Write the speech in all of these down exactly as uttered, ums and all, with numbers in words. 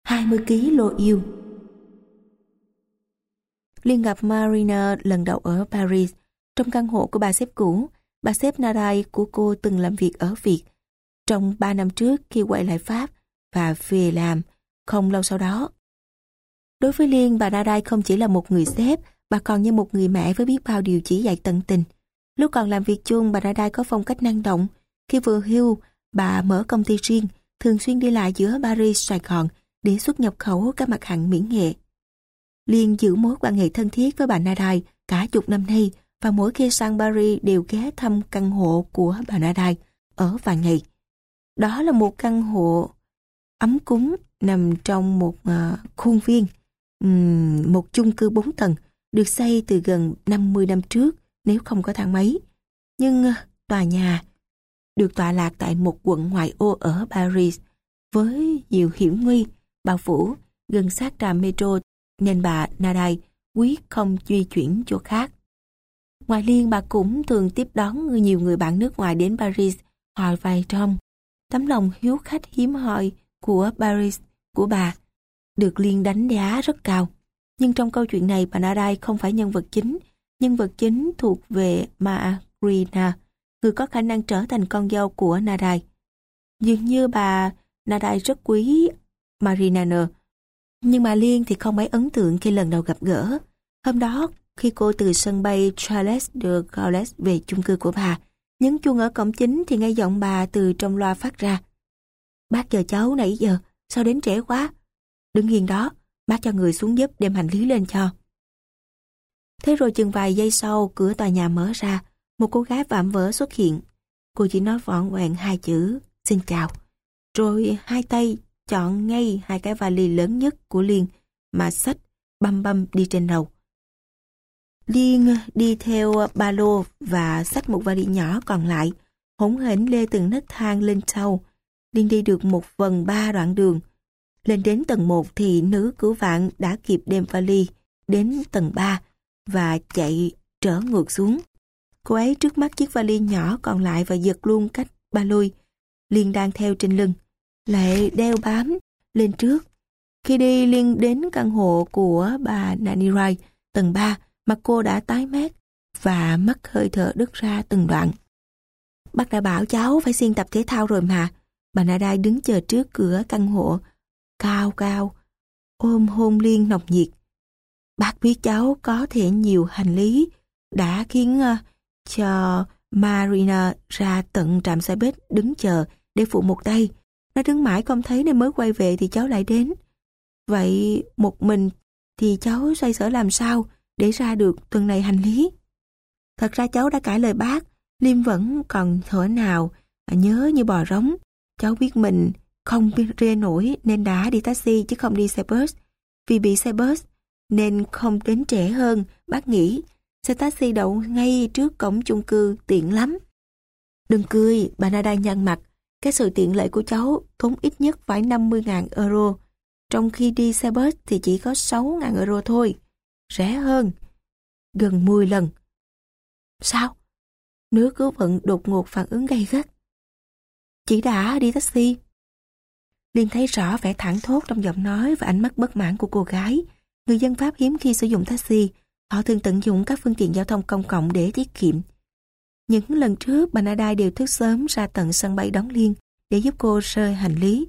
hai mươi ki lô gam yêu. Liên gặp Marina lần đầu ở Paris. Trong căn hộ của bà sếp cũ, bà sếp Nadai của cô từng làm việc ở Việt trong ba năm trước khi quay lại Pháp và về làm không lâu sau đó. Đối với Liên, bà Nadai không chỉ là một người sếp, bà còn như một người mẹ với biết bao điều chỉ dạy tận tình. Lúc còn làm việc chung, bà Nadai có phong cách năng động. Khi vừa hưu, bà mở công ty riêng, thường xuyên đi lại giữa Paris, Sài Gòn để xuất nhập khẩu các mặt hàng mỹ nghệ. Liên giữ mối quan hệ thân thiết với bà Nadai cả chục năm nay và mỗi khi sang Paris đều ghé thăm căn hộ của bà Nadai ở vài ngày. Đó là một căn hộ ấm cúng nằm trong một uh, khuôn viên, um, một chung cư bốn tầng được xây từ gần năm mươi năm trước nếu không có thang máy. Nhưng uh, tòa nhà được tọa lạc tại một quận ngoại ô ở Paris với nhiều hiểm nguy bao phủ gần sát trạm metro nên bà Nadai quyết không di chuyển chỗ khác. Ngoài Liên, bà cũng thường tiếp đón nhiều người bạn nước ngoài đến Paris hỏi vài trong. Tấm lòng hiếu khách hiếm hoi của Paris của bà được Liên đánh giá rất cao. Nhưng trong câu chuyện này, bà Nadai không phải nhân vật chính. Nhân vật chính thuộc về Marina, người có khả năng trở thành con dâu của Nadai. Dường như bà Nadai rất quý Marina, nhưng mà Liên thì không mấy ấn tượng khi lần đầu gặp gỡ. Hôm đó, khi cô từ sân bay Charles de Gaulle về chung cư của bà, nhấn chuông ở cổng chính thì nghe giọng bà từ trong loa phát ra. Bác chờ cháu nãy giờ, sao đến trễ quá? Đứng yên đó, bác cho người xuống giúp đem hành lý lên cho. Thế rồi chừng vài giây sau, cửa tòa nhà mở ra, một cô gái vạm vỡ xuất hiện. Cô chỉ nói vỏn vẹn hai chữ, xin chào. Rồi hai tay chọn ngay hai cái vali lớn nhất của Liên mà xách băm băm đi trên đầu. Liên đi theo ba lô và xách một vali nhỏ còn lại, hỗn hển lê từng nấc thang lên sau. Liên đi được một phần ba đoạn đường. Lên đến tầng một thì nữ cứu vãn đã kịp đem vali đến tầng ba và chạy trở ngược xuống. Cô ấy trước mắt chiếc vali nhỏ còn lại và giật luôn cách ba lôi Liên đang theo trên lưng. Lại đeo bám lên trước. Khi đi Liên đến căn hộ của bà Nanirai tầng ba, mặt cô đã tái mét và mắt hơi thở đứt ra từng đoạn. Bác đã bảo cháu phải xuyên tập thể thao rồi mà. Bà Nadai đứng chờ trước cửa căn hộ cao cao, ôm hôn Liên nồng nhiệt. Bác biết cháu có thể nhiều hành lý đã khiến uh, cho Marina ra tận trạm xe buýt đứng chờ để phụ một tay. Nó đứng mãi không thấy nên mới quay về thì cháu lại đến. Vậy một mình thì cháu xoay sở làm sao để ra được tuần này hành lý? Thật ra cháu đã cãi lời bác, Liêm vẫn còn thở nào nhớ như bò rống. Cháu biết mình không rê nổi nên đã đi taxi chứ không đi xe bus. Vì bị xe bus nên không đến trễ hơn, bác nghĩ. Xe taxi đậu ngay trước cổng chung cư tiện lắm. Đừng cười, bà Nadai nhăn mặt. Cái sự tiện lợi của cháu tốn ít nhất phải năm mươi nghìn euro. Trong khi đi xe bus thì chỉ có sáu nghìn euro thôi. Rẻ hơn gần mười lần. Sao? Nữ cứu vận đột ngột phản ứng gay gắt. Chỉ đã đi taxi. Liên thấy rõ vẻ thẳng thốt trong giọng nói và ánh mắt bất mãn của cô gái. Người dân Pháp hiếm khi sử dụng taxi. Họ thường tận dụng các phương tiện giao thông công cộng để tiết kiệm. Những lần trước, bà Nadai đều thức sớm ra tận sân bay đón Liên để giúp cô rơi hành lý.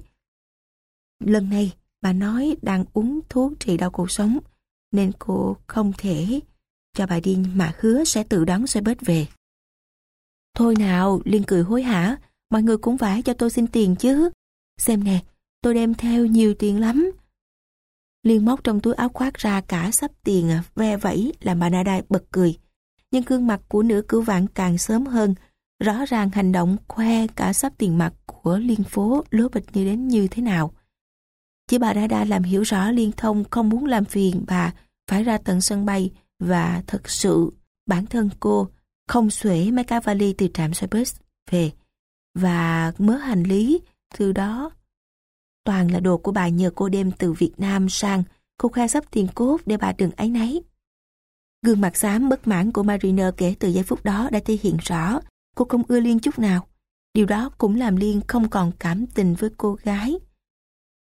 Lần này, bà nói đang uống thuốc trị đau cuộc sống, nên cô không thể cho bà đi mà hứa sẽ tự đón xe buýt về. Thôi nào, Liên cười hối hả, mọi người cũng phải cho tôi xin tiền chứ. Xem nè, tôi đem theo nhiều tiền lắm. Liên móc trong túi áo khoác ra cả xấp tiền ve vẫy làm bà Nadai bật cười. Nhưng gương mặt của nữ cứu vãn càng sớm hơn, rõ ràng hành động khoe cả xấp tiền mặt của Liên phố lố bịch như đến như thế nào. Chỉ bà Nadai làm hiểu rõ Liên Thông không muốn làm phiền bà phải ra tận sân bay và thật sự bản thân cô không xuể mấy cái vali từ trạm xe bus về và mớ hành lý từ đó toàn là đồ của bà nhờ cô đem từ Việt Nam sang. Cô khoe xấp tiền cốt để bà đừng áy náy. Gương mặt xám bất mãn của Marina kể từ giây phút đó đã thể hiện rõ cô không ưa Liên chút nào. Điều đó cũng làm Liên không còn cảm tình với cô gái.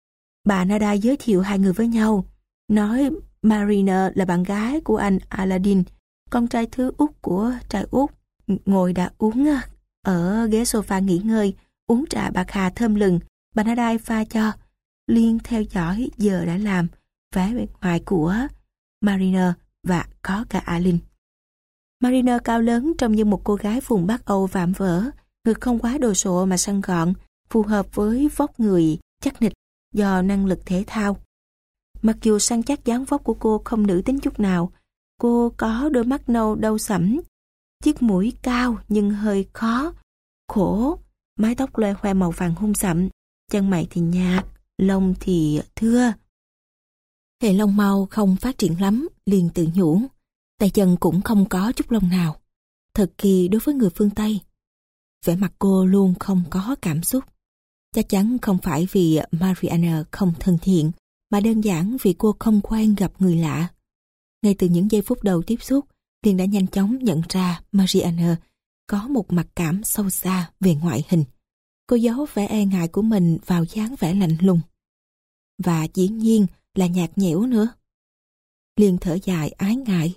Bà Nada giới thiệu hai người với nhau, nói Marina là bạn gái của anh Aladdin, con trai thứ út của trai út. Ngồi đã uống ở ghế sofa nghỉ ngơi, uống trà bạc hà thơm lừng, bà Nada pha cho. Liên theo dõi giờ đã làm, vẻ bề ngoài của Marina và có cả Alin. Marina cao lớn trông như một cô gái vùng Bắc Âu vạm vỡ, ngực không quá đồ sộ mà săn gọn, phù hợp với vóc người chắc nịch do năng lực thể thao. Mặc dù săn chắc dáng vóc của cô không nữ tính chút nào, cô có đôi mắt nâu đau sẫm, chiếc mũi cao nhưng hơi khó, khổ, mái tóc loe hoe màu vàng hung sậm, chân mày thì nhạt, lông thì thưa. Hệ lông màu không phát triển lắm, liền tự nhủ, tay chân cũng không có chút lông nào. Thật kỳ đối với người phương Tây. Vẻ mặt cô luôn không có cảm xúc. Chắc chắn không phải vì Mariana không thân thiện, mà đơn giản vì cô không quen gặp người lạ. Ngay từ những giây phút đầu tiếp xúc, Liên đã nhanh chóng nhận ra Mariana có một mặc cảm sâu xa về ngoại hình. Cô giấu vẻ e ngại của mình vào dáng vẻ lạnh lùng. Và dĩ nhiên là nhạt nhẽo nữa. Liên thở dài ái ngại.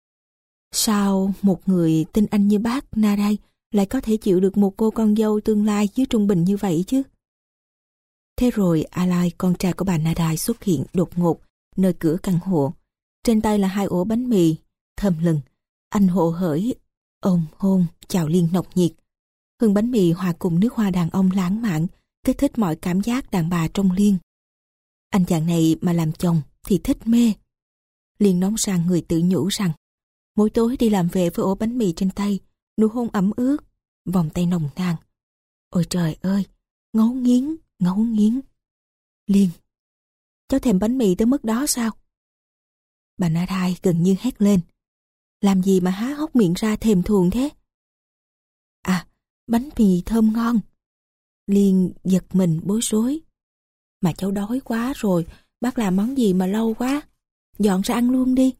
Sao một người tin anh như bác Nada lại có thể chịu được một cô con dâu tương lai dưới trung bình như vậy chứ? Thế rồi Alai, con trai của bà Nada xuất hiện đột ngột nơi cửa căn hộ. Trên tay là hai ổ bánh mì, thơm lừng. Anh hồ hởi, ôm hôn, chào Liên nồng nhiệt. Hương bánh mì hòa cùng nước hoa đàn ông lãng mạn, kích thích mọi cảm giác đàn bà trong Liên. Anh chàng này mà làm chồng thì thích mê. Liên nóng sang người tự nhủ rằng, mỗi tối đi làm về với ổ bánh mì trên tay, nụ hôn ẩm ướt, vòng tay nồng nàn. Ôi trời ơi, ngấu nghiến, ngấu nghiến. Liên, cháu thèm bánh mì tới mức đó sao? Bà Nada gần như hét lên. Làm gì mà há hốc miệng ra thèm thuồng thế? À, bánh mì thơm ngon. Liên giật mình bối rối. Mà cháu đói quá rồi, bác làm món gì mà lâu quá. Dọn ra ăn luôn đi.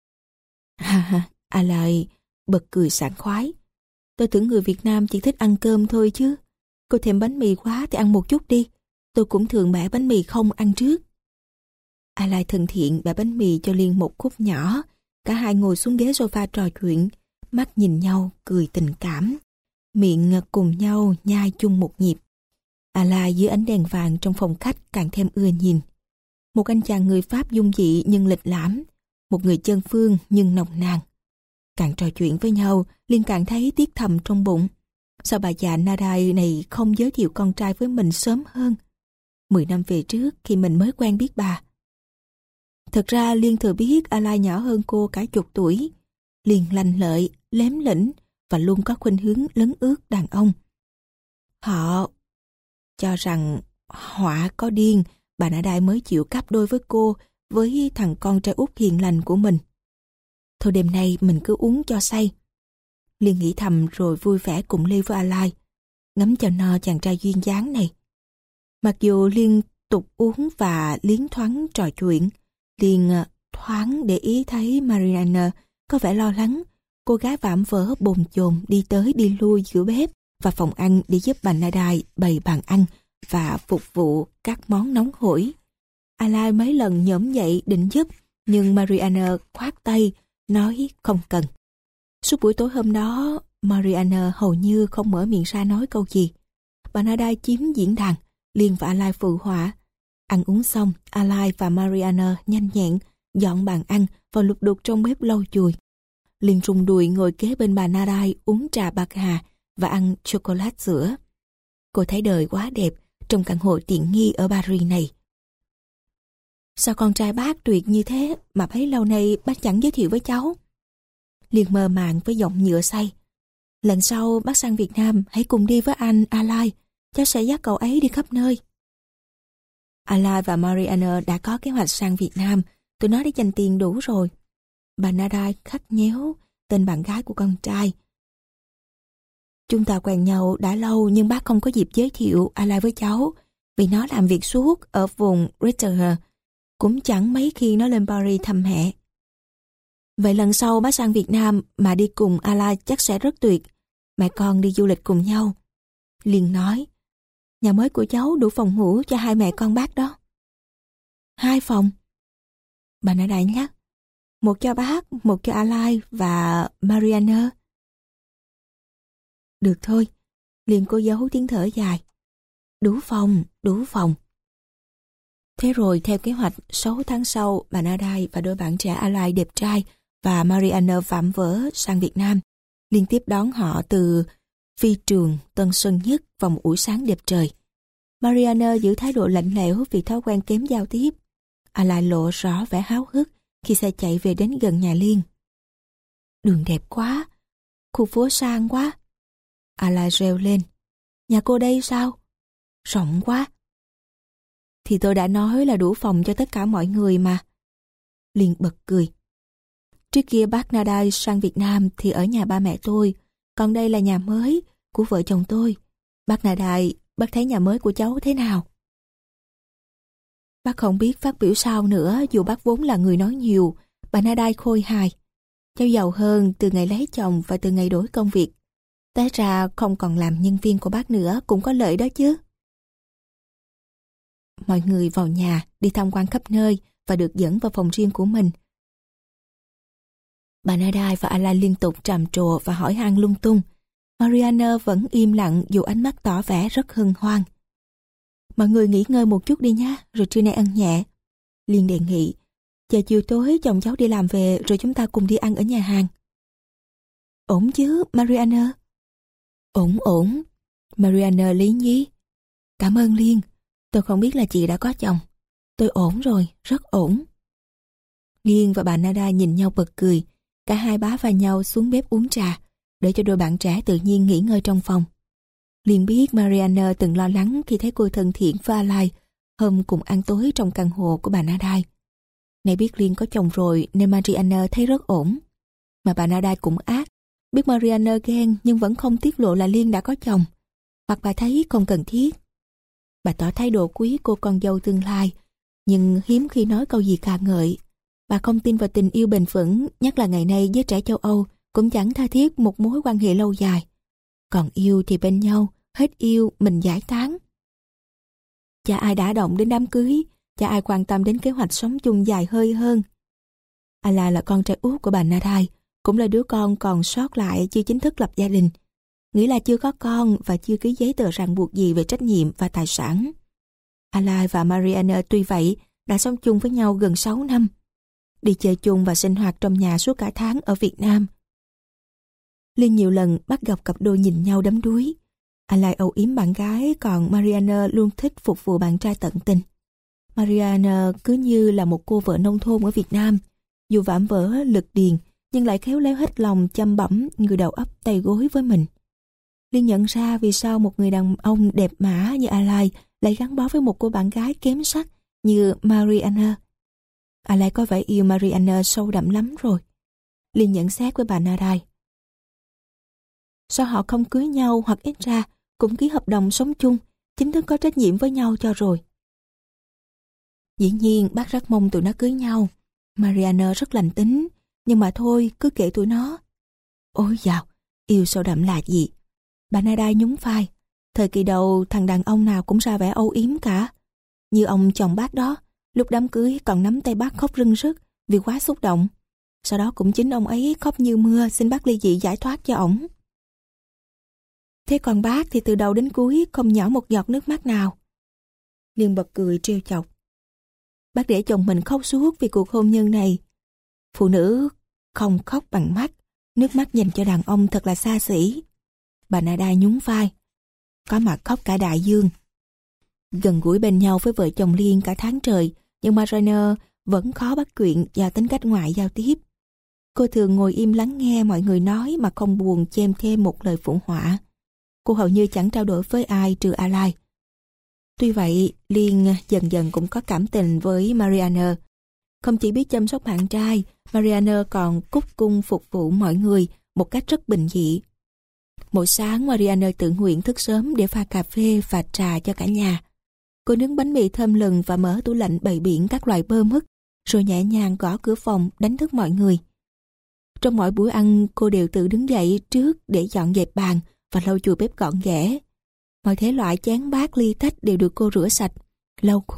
Ha ha, à lại bật cười sảng khoái. Tôi tưởng người Việt Nam chỉ thích ăn cơm thôi chứ. Cô thèm bánh mì quá thì ăn một chút đi. Tôi cũng thường bẻ bánh mì không ăn trước. A Lai thân thiện bẻ bánh mì cho Liên một khúc nhỏ. Cả hai ngồi xuống ghế sofa trò chuyện, mắt nhìn nhau cười tình cảm, miệng cùng nhau nhai chung một nhịp. A Lai dưới ánh đèn vàng trong phòng khách càng thêm ưa nhìn. Một anh chàng người Pháp dung dị nhưng lịch lãm, một người chân phương nhưng nồng nàn. Càng trò chuyện với nhau, Liên càng thấy tiếc thầm trong bụng. Sao bà già Nada này không giới thiệu con trai với mình sớm hơn? Mười năm về trước khi mình mới quen biết bà. Thật ra Liên thừa biết A Lai nhỏ hơn cô cả chục tuổi. Liên lanh lợi, lém lĩnh và luôn có khuynh hướng lấn ướt đàn ông. Họ cho rằng họa có điên, bà Nada mới chịu cáp đôi với cô, với thằng con trai út hiền lành của mình. Thôi đêm nay mình cứ uống cho say. Liên nghĩ thầm rồi vui vẻ cùng ly với A Lai, ngắm cho no chàng trai duyên dáng này. Mặc dù liên tục uống và liến thoáng trò chuyện, Liên thoáng để ý thấy Mariana có vẻ lo lắng. Cô gái vạm vỡ bồn chồn đi tới đi lui giữa bếp và phòng ăn để giúp bà Nada bày bàn ăn và phục vụ các món nóng hổi. A Lai mấy lần nhổm dậy định giúp, nhưng Mariana khoát tay, nói không cần. Suốt buổi tối hôm đó, Mariana hầu như không mở miệng ra nói câu gì. Bà Nada chiếm diễn đàn, Liên và A Lai phụ họa. Ăn uống xong, A Lai và Mariana nhanh nhẹn dọn bàn ăn và lục đục trong bếp lau chùi. Liên rung đùi ngồi kế bên bà Nada uống trà bạc hà và ăn chocolate sữa. Cô thấy đời quá đẹp trong căn hộ tiện nghi ở Paris này. Sao con trai bác tuyệt như thế mà bấy lâu nay bác chẳng giới thiệu với cháu? Liên mơ màng với giọng nhựa say. Lần sau bác sang Việt Nam hãy cùng đi với anh A Lai, cháu sẽ dắt cậu ấy đi khắp nơi. A Lai và Mariana đã có kế hoạch sang Việt Nam, tụi nó đã dành tiền đủ rồi. Bà Nada khắc nhéo tên bạn gái của con trai. Chúng ta quen nhau đã lâu nhưng bác không có dịp giới thiệu A Lai với cháu, vì nó làm việc suốt ở vùng Ritter, cũng chẳng mấy khi nó lên Paris thăm mẹ. Vậy lần sau bác sang Việt Nam mà đi cùng A Lai chắc sẽ rất tuyệt. Mẹ con đi du lịch cùng nhau. Liên nói, nhà mới của cháu đủ phòng ngủ cho hai mẹ con bác đó. Hai phòng. Bà đã đại nhắc. Một cho bác, một cho Alai và Mariana. Được thôi. Liền cô giấu tiếng thở dài. Đủ phòng, đủ phòng. Thế rồi theo kế hoạch, sáu tháng sau, bà Nadai và đôi bạn trẻ Alai đẹp trai và Mariana vạm vỡ sang Việt Nam, liên tiếp đón họ từ phi trường Tân Sơn Nhất vào một buổi sáng đẹp trời. Mariana giữ thái độ lạnh lẽo vì thói quen kém giao tiếp. Alai lộ rõ vẻ háo hức khi xe chạy về đến gần nhà Liên. Đường đẹp quá, khu phố sang quá. Alai reo lên. Nhà cô đây sao? Rộng quá. Thì tôi đã nói là đủ phòng cho tất cả mọi người mà. Liên bật cười. Trước kia bác Nadai sang Việt Nam thì ở nhà ba mẹ tôi, còn đây là nhà mới của vợ chồng tôi. Bác Nadai, bác thấy nhà mới của cháu thế nào? Bác không biết phát biểu sao nữa, dù bác vốn là người nói nhiều. Bà Nadai khôi hài. Cháu giàu hơn từ ngày lấy chồng và từ ngày đổi công việc. Té ra không còn làm nhân viên của bác nữa cũng có lợi đó chứ. Mọi người vào nhà, đi tham quan khắp nơi và được dẫn vào phòng riêng của mình. Bà Nadai và Alai liên tục tràm trồ và hỏi han lung tung. Mariana vẫn im lặng dù ánh mắt tỏ vẻ rất hân hoan. Mọi người nghỉ ngơi một chút đi nhé, rồi trưa nay ăn nhẹ. Liên đề nghị. Chờ chiều tối chồng cháu đi làm về rồi chúng ta cùng đi ăn ở nhà hàng. Ổn chứ, Mariana? Ổn ổn. Mariana lý nhí. Cảm ơn Liên. Tôi không biết là chị đã có chồng. Tôi ổn rồi, rất ổn. Liên và bà Nada nhìn nhau bật cười. Cả hai bá vai nhau xuống bếp uống trà, để cho đôi bạn trẻ tự nhiên nghỉ ngơi trong phòng. Liên biết Mariana từng lo lắng khi thấy cô thân thiện với Alai hôm cùng ăn tối trong căn hộ của bà Nadai. Này biết Liên có chồng rồi nên Mariana thấy rất ổn. Mà bà Nadai cũng ác, biết Mariana ghen nhưng vẫn không tiết lộ là Liên đã có chồng, hoặc bà thấy không cần thiết. Bà tỏ thái độ quý cô con dâu tương lai, nhưng hiếm khi nói câu gì ca ngợi. Bà không tin vào tình yêu bền vững, nhất là ngày nay giới trẻ châu Âu cũng chẳng tha thiết một mối quan hệ lâu dài. Còn yêu thì bên nhau, hết yêu mình giải tán. Chả ai đã động đến đám cưới, chả ai quan tâm đến kế hoạch sống chung dài hơi hơn. Ala là con trai út của bà Nadai, cũng là đứa con còn sót lại chưa chính thức lập gia đình, nghĩa là chưa có con và chưa ký giấy tờ ràng buộc gì về trách nhiệm và tài sản. Ala và Mariana tuy vậy đã sống chung với nhau gần sáu năm, đi chơi chung và sinh hoạt trong nhà suốt cả tháng ở Việt Nam. Liên nhiều lần bắt gặp cặp đôi nhìn nhau đắm đuối. Alai âu yếm bạn gái, còn Mariana luôn thích phục vụ bạn trai tận tình. Mariana cứ như là một cô vợ nông thôn ở Việt Nam, dù vạm vỡ lực điền nhưng lại khéo léo hết lòng chăm bẵm người đầu ấp tay gối với mình. Liên nhận ra vì sao một người đàn ông đẹp mã như Alai lại gắn bó với một cô bạn gái kém sắc như Mariana. Alai có vẻ yêu Mariana sâu đậm lắm rồi. Liên nhận xét với bà Nadai. Sao họ không cưới nhau hoặc ít ra cũng ký hợp đồng sống chung, chính thức có trách nhiệm với nhau cho rồi. Dĩ nhiên bác rất mong tụi nó cưới nhau. Mariana rất lành tính, nhưng mà thôi cứ kệ tụi nó. Ôi dào, yêu sâu đậm là gì? Bà Nadai nhún vai. Thời kỳ đầu thằng đàn ông nào cũng ra vẻ âu yếm cả. Như ông chồng bác đó, lúc đám cưới còn nắm tay bác khóc rưng rức vì quá xúc động. Sau đó cũng chính ông ấy khóc như mưa xin bác ly dị giải thoát cho ổng. Thế còn bác thì từ đầu đến cuối không nhỏ một giọt nước mắt nào. Liên bật cười trêu chọc. Bác để chồng mình khóc suốt vì cuộc hôn nhân này. Phụ nữ không khóc bằng mắt, nước mắt dành cho đàn ông thật là xa xỉ. Bà Nadai nhún vai. Có mà khóc cả đại dương. Gần gũi bên nhau với vợ chồng Liên cả tháng trời, nhưng Mariana vẫn khó bắt chuyện do tính cách ngoại giao tiếp. Cô thường ngồi im lắng nghe mọi người nói mà không buồn chêm thêm một lời phụ họa. Cô hầu như chẳng trao đổi với ai trừ Alai. Tuy vậy, Liên dần dần cũng có cảm tình với Mariana. Không chỉ biết chăm sóc bạn trai, Mariana còn cúc cung phục vụ mọi người một cách rất bình dị. Mỗi sáng Mariana tự nguyện thức sớm để pha cà phê và trà cho cả nhà. Cô nướng bánh mì thơm lừng và mở tủ lạnh bày biện các loại bơ mứt, rồi nhẹ nhàng gõ cửa phòng đánh thức mọi người. Trong mỗi buổi ăn, cô đều tự đứng dậy trước để dọn dẹp bàn và lau chùi bếp gọn ghẽ. Mọi thể loại chén bát ly tách đều được cô rửa sạch, lau khô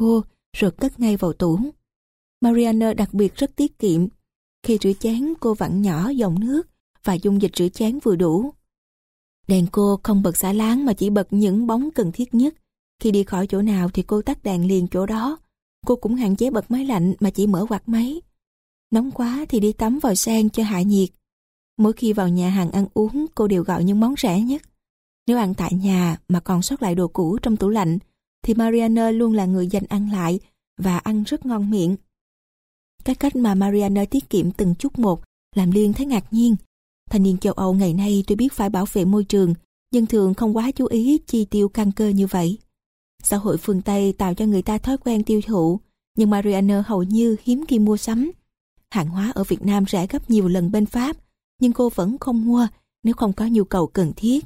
rồi cất ngay vào tủ. Marianne đặc biệt rất tiết kiệm. Khi rửa chén cô vặn nhỏ dòng nước và dung dịch rửa chén vừa đủ. Đèn cô không bật xả láng mà chỉ bật những bóng cần thiết nhất. Khi đi khỏi chỗ nào thì cô tắt đèn liền chỗ đó. Cô cũng hạn chế bật máy lạnh mà chỉ mở quạt máy. Nóng quá thì đi tắm vòi sen cho hạ nhiệt. Mỗi khi vào nhà hàng ăn uống, cô đều gọi những món rẻ nhất. Nếu ăn tại nhà mà còn sót lại đồ cũ trong tủ lạnh, thì Marianne luôn là người giành ăn lại và ăn rất ngon miệng. Cái cách mà Marianne tiết kiệm từng chút một làm Liên thấy ngạc nhiên. Thanh niên châu Âu ngày nay tuy biết phải bảo vệ môi trường, nhưng thường không quá chú ý chi tiêu căn cơ như vậy. Xã hội phương Tây tạo cho người ta thói quen tiêu thụ, nhưng Marianne hầu như hiếm khi mua sắm. Hàng hóa ở Việt Nam rẻ gấp nhiều lần bên Pháp, nhưng cô vẫn không mua nếu không có nhu cầu cần thiết.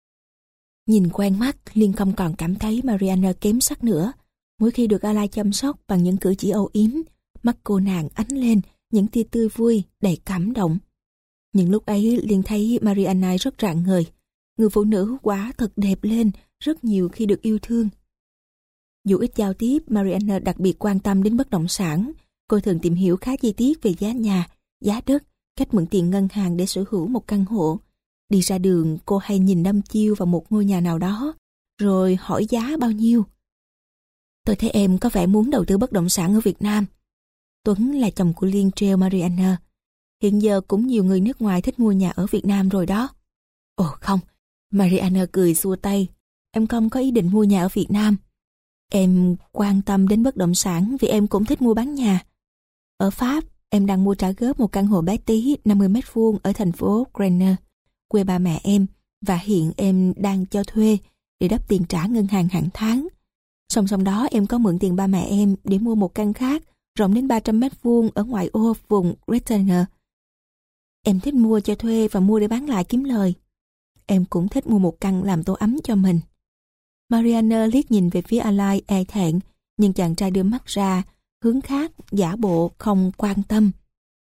Nhìn quen mắt, Liên không còn cảm thấy Marianne kém sắc nữa. Mỗi khi được Alan chăm sóc bằng những cử chỉ âu yếm, mắt cô nàng ánh lên những tia tươi vui, đầy cảm động. Những lúc ấy Liên thấy Marianne rất rạng ngời. Người phụ nữ quả thật đẹp lên rất nhiều khi được yêu thương. Dù ít giao tiếp, Marianne đặc biệt quan tâm đến bất động sản. Cô thường tìm hiểu khá chi tiết về giá nhà, giá đất, cách mượn tiền ngân hàng để sở hữu một căn hộ. Đi ra đường, cô hay nhìn đăm chiêu vào một ngôi nhà nào đó, rồi hỏi giá bao nhiêu. Tôi thấy em có vẻ muốn đầu tư bất động sản ở Việt Nam. Tuấn là chồng của Liên trêu Marianne. Hiện giờ cũng nhiều người nước ngoài thích mua nhà ở Việt Nam rồi đó. Ồ không, Marianne cười xua tay. Em không có ý định mua nhà ở Việt Nam. Em quan tâm đến bất động sản vì em cũng thích mua bán nhà. Ở Pháp, em đang mua trả góp một căn hộ bé tí năm mươi mét vuông ở thành phố Grenoble, quê ba mẹ em, và hiện em đang cho thuê để đắp tiền trả ngân hàng hàng tháng. Song song đó em có mượn tiền ba mẹ em để mua một căn khác rộng đến ba trăm mét vuông ở ngoại ô vùng Grenoble. Em thích mua cho thuê và mua để bán lại kiếm lời. Em cũng thích mua một căn làm tổ ấm cho mình. Marianne liếc nhìn về phía Alan e thẹn, nhưng chàng trai đưa mắt ra hướng khác, giả bộ không quan tâm.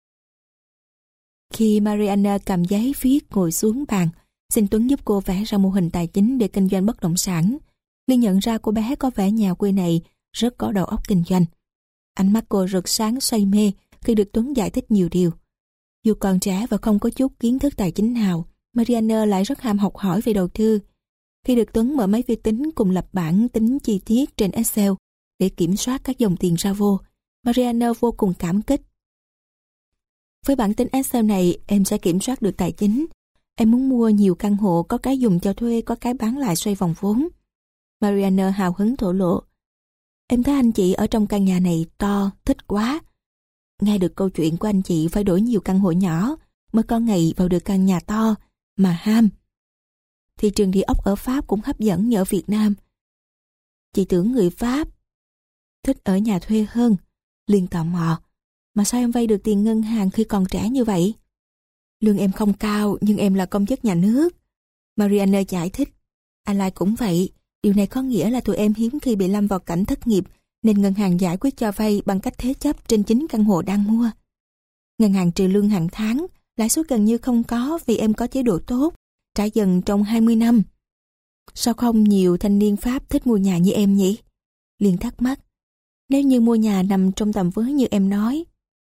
Khi Marianne cầm giấy viết ngồi xuống bàn, xin Tuấn giúp cô vẽ ra mô hình tài chính để kinh doanh bất động sản, Liên nhận ra cô bé có vẻ nhà quê này rất có đầu óc kinh doanh. Ánh mắt cô rực sáng say mê khi được Tuấn giải thích nhiều điều. Dù còn trẻ và không có chút kiến thức tài chính nào, Marianne lại rất ham học hỏi về đầu tư. Khi được Tuấn mở máy vi tính cùng lập bảng tính chi tiết trên Excel để kiểm soát các dòng tiền ra vô, Marianne vô cùng cảm kích. Với bản tính Excel này, em sẽ kiểm soát được tài chính. Em muốn mua nhiều căn hộ, có cái dùng cho thuê, có cái bán lại xoay vòng vốn. Marianne hào hứng thổ lộ. Em thấy anh chị ở trong căn nhà này to, thích quá. Nghe được câu chuyện của anh chị phải đổi nhiều căn hộ nhỏ mới có ngày vào được căn nhà to mà ham. Thị trường địa ốc ở Pháp cũng hấp dẫn như ở Việt Nam. Chị tưởng người Pháp thích ở nhà thuê hơn. Liên tò mò. Mà sao em vay được tiền ngân hàng khi còn trẻ như vậy? Lương em không cao nhưng em là công chức nhà nước. Marianne giải thích. Alan cũng vậy. Điều này có nghĩa là tụi em hiếm khi bị lâm vào cảnh thất nghiệp nên ngân hàng giải quyết cho vay bằng cách thế chấp trên chính căn hộ đang mua. Ngân hàng trừ lương hàng tháng, lãi suất gần như không có vì em có chế độ tốt, trả dần trong hai mươi năm. Sao không nhiều thanh niên Pháp thích mua nhà như em nhỉ? Liên thắc mắc. Nếu như mua nhà nằm trong tầm với như em nói.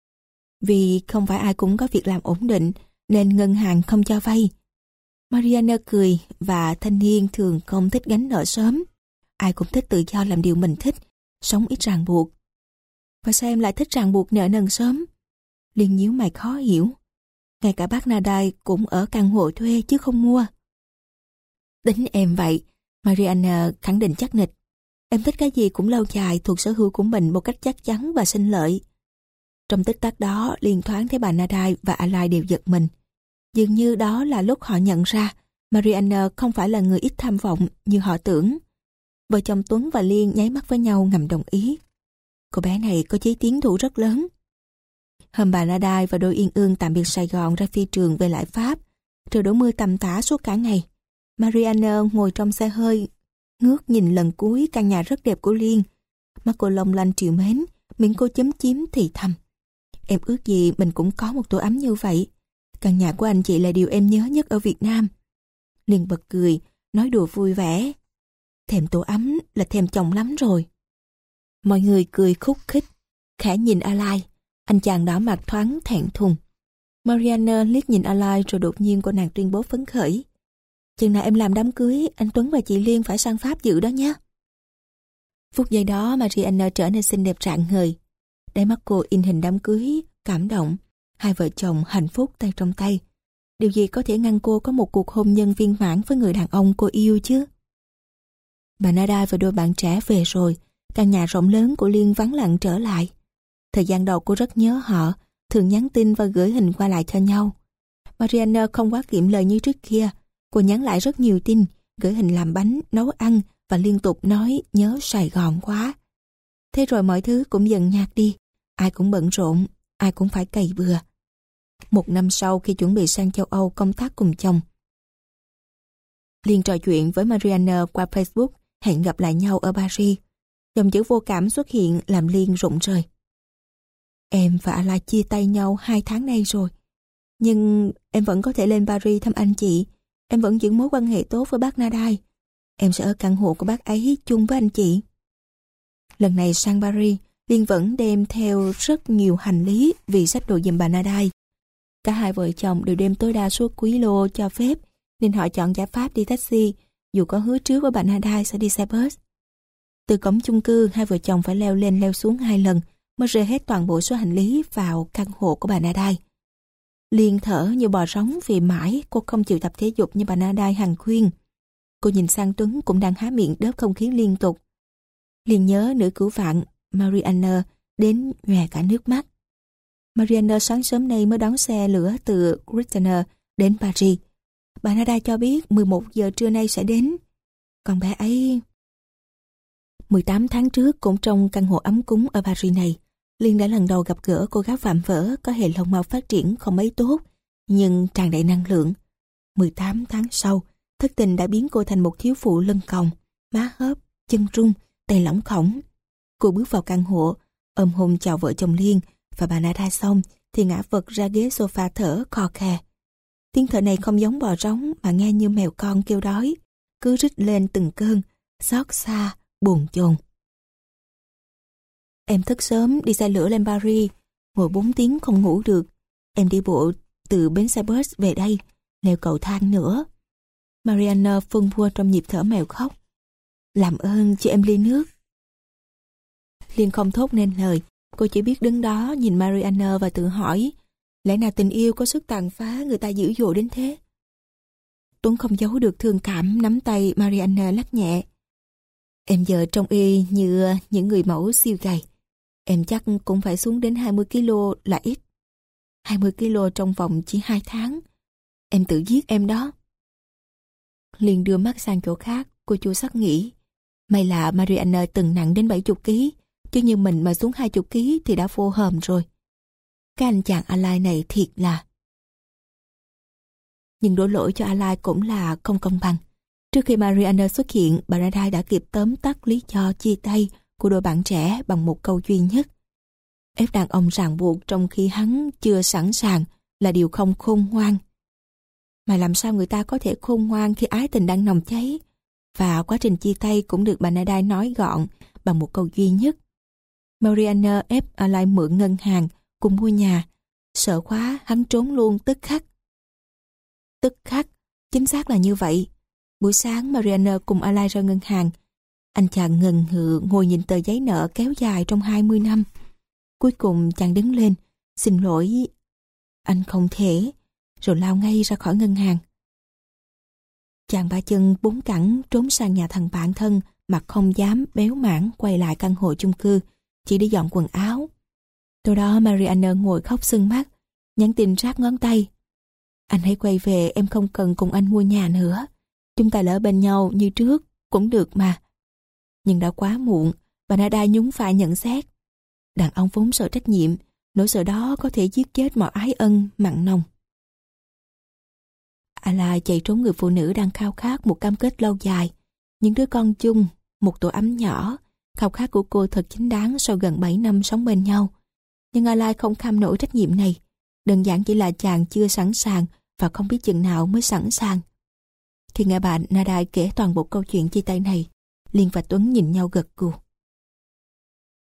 Vì không phải ai cũng có việc làm ổn định nên ngân hàng không cho vay. Marianne cười và thanh niên thường không thích gánh nợ sớm. Ai cũng thích tự do làm điều mình thích, sống ít ràng buộc. Và sao em lại thích ràng buộc nợ nần sớm? Liên nhíu mày khó hiểu. Ngay cả bác Nadai cũng ở căn hộ thuê chứ không mua. Tính em vậy, Marianne khẳng định chắc nịch. Em thích cái gì cũng lâu dài thuộc sở hữu của mình một cách chắc chắn và sinh lợi. Trong tích tắc đó, Liên thoáng thấy bà Nadai và Alan đều giật mình. Dường như đó là lúc họ nhận ra Marianne không phải là người ít tham vọng như họ tưởng. Vợ chồng Tuấn và Liên nháy mắt với nhau ngầm đồng ý. Cô bé này có chí tiến thủ rất lớn. Hôm bà Nadai và đôi Yên Ương tạm biệt Sài Gòn ra phi trường về lại Pháp. Trời đổ mưa tầm tã suốt cả ngày. Marianne ngồi trong xe hơi, ngước nhìn lần cuối căn nhà rất đẹp của Liên. Mắt cô long lanh trìu mến, miệng cô chấm chím thì thầm. Em ước gì mình cũng có một tổ ấm như vậy. Căn nhà của anh chị là điều em nhớ nhất ở Việt Nam. Liên bật cười, nói đùa vui vẻ. Thèm tổ ấm là thèm chồng lắm rồi. Mọi người cười khúc khích. Khẽ nhìn Alai, anh chàng đỏ mặt thoáng thẹn thùng. Mariana liếc nhìn Alai rồi đột nhiên cô nàng tuyên bố phấn khởi. Chừng nào em làm đám cưới, anh Tuấn và chị Liên phải sang Pháp dự đó nhé. Phút giây đó Mariana trở nên xinh đẹp rạng ngời. Đáy mắt cô in hình đám cưới, cảm động. Hai vợ chồng hạnh phúc tay trong tay. Điều gì có thể ngăn cô có một cuộc hôn nhân viên mãn với người đàn ông cô yêu chứ? Bà Nada và đôi bạn trẻ về rồi. Căn nhà rộng lớn của Liên vắng lặng trở lại. Thời gian đầu cô rất nhớ họ, thường nhắn tin và gửi hình qua lại cho nhau. Mariana không quá kiệm lời như trước kia. Cô nhắn lại rất nhiều tin, gửi hình làm bánh, nấu ăn và liên tục nói nhớ Sài Gòn quá. Thế rồi mọi thứ cũng dần nhạt đi. Ai cũng bận rộn, ai cũng phải cày bừa. Một năm sau khi chuẩn bị sang châu Âu công tác cùng chồng, Liên trò chuyện với Mariana qua Facebook, hẹn gặp lại nhau ở Paris. Dòng chữ vô cảm xuất hiện làm Liên rụng rời. Em và Ala chia tay nhau hai tháng nay rồi. Nhưng em vẫn có thể lên Paris thăm anh chị. Em vẫn giữ mối quan hệ tốt với bác Nadai. Em sẽ ở căn hộ của bác ấy chung với anh chị. Lần này sang Paris, Liên vẫn đem theo rất nhiều hành lý vì xách đồ giùm bà Nadai. Cả hai vợ chồng đều đem tối đa số quý lô cho phép, nên họ chọn giải pháp đi taxi, dù có hứa trước với bà Nadai sẽ đi xe bus. Từ cổng chung cư, hai vợ chồng phải leo lên leo xuống hai lần mới rơi hết toàn bộ số hành lý vào căn hộ của bà Nadai. Liên thở như bò rống vì mãi cô không chịu tập thể dục như bà Nadai hằng khuyên. Cô nhìn sang Tuấn cũng đang há miệng đớp không khí liên tục. Liên nhớ nữ cửu vạn Mariana đến nhòe cả nước mắt. Mariana sáng sớm nay mới đón xe lửa từ Christiania đến Paris. Bà Nadai cho biết mười một giờ trưa nay sẽ đến. Còn bé ấy... mười tám tháng trước cũng trong căn hộ ấm cúng ở Paris này, Liên đã lần đầu gặp gỡ cô gái vạm vỡ có hệ lông mao phát triển không mấy tốt, nhưng tràn đầy năng lượng. mười tám tháng sau, thất tình đã biến cô thành một thiếu phụ lưng còng, má hớp, chân rung, tay lỏng khổng. Cô bước vào căn hộ, ôm hôn chào vợ chồng Liên, và bà Nada xong thì ngã vật ra ghế sofa thở khò khè. Tiếng thở này không giống bò rống mà nghe như mèo con kêu đói, cứ rít lên từng cơn, xót xa, buồn chồn. Em thức sớm đi xe lửa lên Paris, ngồi bốn tiếng không ngủ được. Em đi bộ từ bến xe bus về đây, leo cầu thang nữa. Mariana phân vua trong nhịp thở mèo khóc. Làm ơn cho em ly nước. Liên không thốt nên lời, cô chỉ biết đứng đó nhìn Mariana và tự hỏi, lẽ nào tình yêu có sức tàn phá người ta dữ dội đến thế? Tuấn không giấu được thương cảm, nắm tay Mariana lắc nhẹ. Em giờ trông y như những người mẫu siêu gầy. Em chắc cũng phải xuống đến hai mươi ki lô là ít. hai mươi ki lô trong vòng chỉ hai tháng. Em tự giết em đó. Liền đưa mắt sang chỗ khác, cô chua xót nghĩ. May là Mariana từng nặng đến bảy mươi ký, chứ như mình mà xuống hai mươi ký thì đã vô hòm rồi. Cái anh chàng Alai này thiệt là... Nhưng đổ lỗi cho Alai cũng là không công bằng. Trước khi Mariana xuất hiện, bà Radai đã kịp tóm tắt lý do chia tay của đôi bạn trẻ bằng một câu duy nhất. Ép đàn ông ràng buộc trong khi hắn chưa sẵn sàng là điều không khôn ngoan. Mà làm sao người ta có thể khôn ngoan khi ái tình đang nồng cháy? Và quá trình chia tay cũng được bà Nadai nói gọn bằng một câu duy nhất. Mariana ép Alai mượn ngân hàng cùng mua nhà. Sợ quá hắn trốn luôn tức khắc. Tức khắc, chính xác là như vậy. Buổi sáng Mariana cùng Alai ra ngân hàng. Anh chàng ngần ngừ ngồi nhìn tờ giấy nợ kéo dài trong hai mươi năm. Cuối cùng chàng đứng lên, xin lỗi, anh không thể, rồi lao ngay ra khỏi ngân hàng. Chàng ba chân bốn cẳng trốn sang nhà thằng bạn thân, mặt không dám béo mảng quay lại căn hộ chung cư, chỉ đi dọn quần áo. Tối đó Mariana ngồi khóc sưng mắt, nhắn tin rát ngón tay. Anh hãy quay về, em không cần cùng anh mua nhà nữa. Chúng ta lỡ bên nhau như trước, cũng được mà. Nhưng đã quá muộn, bà Nada nhún vai nhận xét. Đàn ông vốn sợ trách nhiệm, nỗi sợ đó có thể giết chết mọi ái ân mặn nồng. Alai chạy trốn người phụ nữ đang khao khát một cam kết lâu dài, những đứa con chung, một tổ ấm nhỏ. Khao khát của cô thật chính đáng sau gần bảy năm sống bên nhau. Nhưng Alai không kham nổi trách nhiệm này. Đơn giản chỉ là chàng chưa sẵn sàng và không biết chừng nào mới sẵn sàng. Khi nghe bà Nadai kể toàn bộ câu chuyện chia tay này, Liên và Tuấn nhìn nhau gật gù.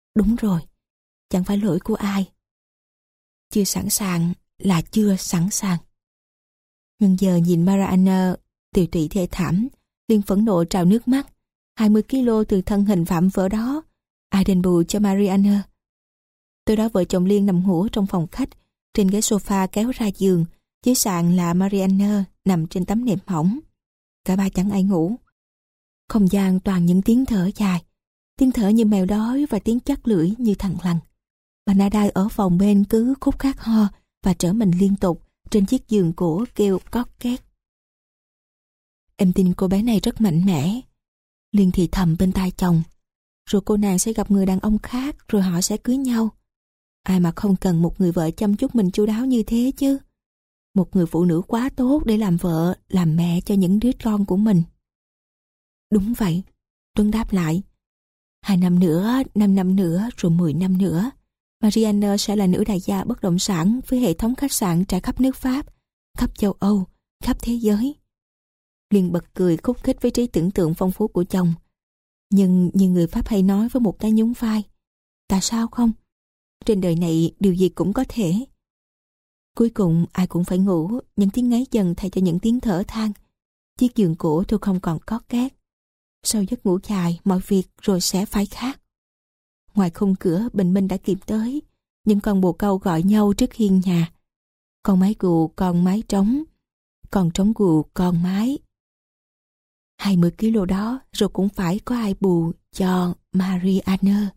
Đúng rồi, chẳng phải lỗi của ai. Chưa sẵn sàng là chưa sẵn sàng. Nhưng giờ nhìn Mariana tiều tụy thê thảm, liền phẫn nộ trào nước mắt. hai mươi ki lô từ thân hình vạm vỡ đó, ai đền bù cho Mariana? Tối đó vợ chồng Liên nằm ngủ trong phòng khách, trên ghế sofa kéo ra giường, dưới sàn là Mariana nằm trên tấm nệm mỏng. Cả ba chẳng ai ngủ. Không gian toàn những tiếng thở dài, tiếng thở như mèo đói và tiếng chắc lưỡi như thằn lằn. Bà Nadai ở phòng bên cứ khúc khát ho và trở mình liên tục trên chiếc giường gỗ kêu cót két. Em tin cô bé này rất mạnh mẽ. Liên thì thầm bên tai chồng. Rồi cô nàng sẽ gặp người đàn ông khác, rồi họ sẽ cưới nhau. Ai mà không cần một người vợ chăm chút mình chu đáo như thế chứ. Một người phụ nữ quá tốt để làm vợ, làm mẹ cho những đứa con của mình. Đúng vậy, Tuấn đáp lại. Hai năm nữa, năm năm nữa, rồi mười năm nữa, Mariana sẽ là nữ đại gia bất động sản với hệ thống khách sạn trải khắp nước Pháp, khắp châu Âu, khắp thế giới. Liên bật cười khúc khích với trí tưởng tượng phong phú của chồng. Nhưng như người Pháp hay nói với một cái nhún vai, tại sao không? Trên đời này điều gì cũng có thể. Cuối cùng ai cũng phải ngủ, những tiếng ngáy dần thay cho những tiếng thở than. Chiếc giường cũ thôi không còn cót két. Sau giấc ngủ dài, mọi việc rồi sẽ phải khác. Ngoài khung cửa, bình minh đã kịp tới. Những con bồ câu gọi nhau trước hiên nhà. Con mái gù, con mái trống. Con trống gù, con mái. hai mươi ki lô đó rồi cũng phải có ai bù cho Mariana.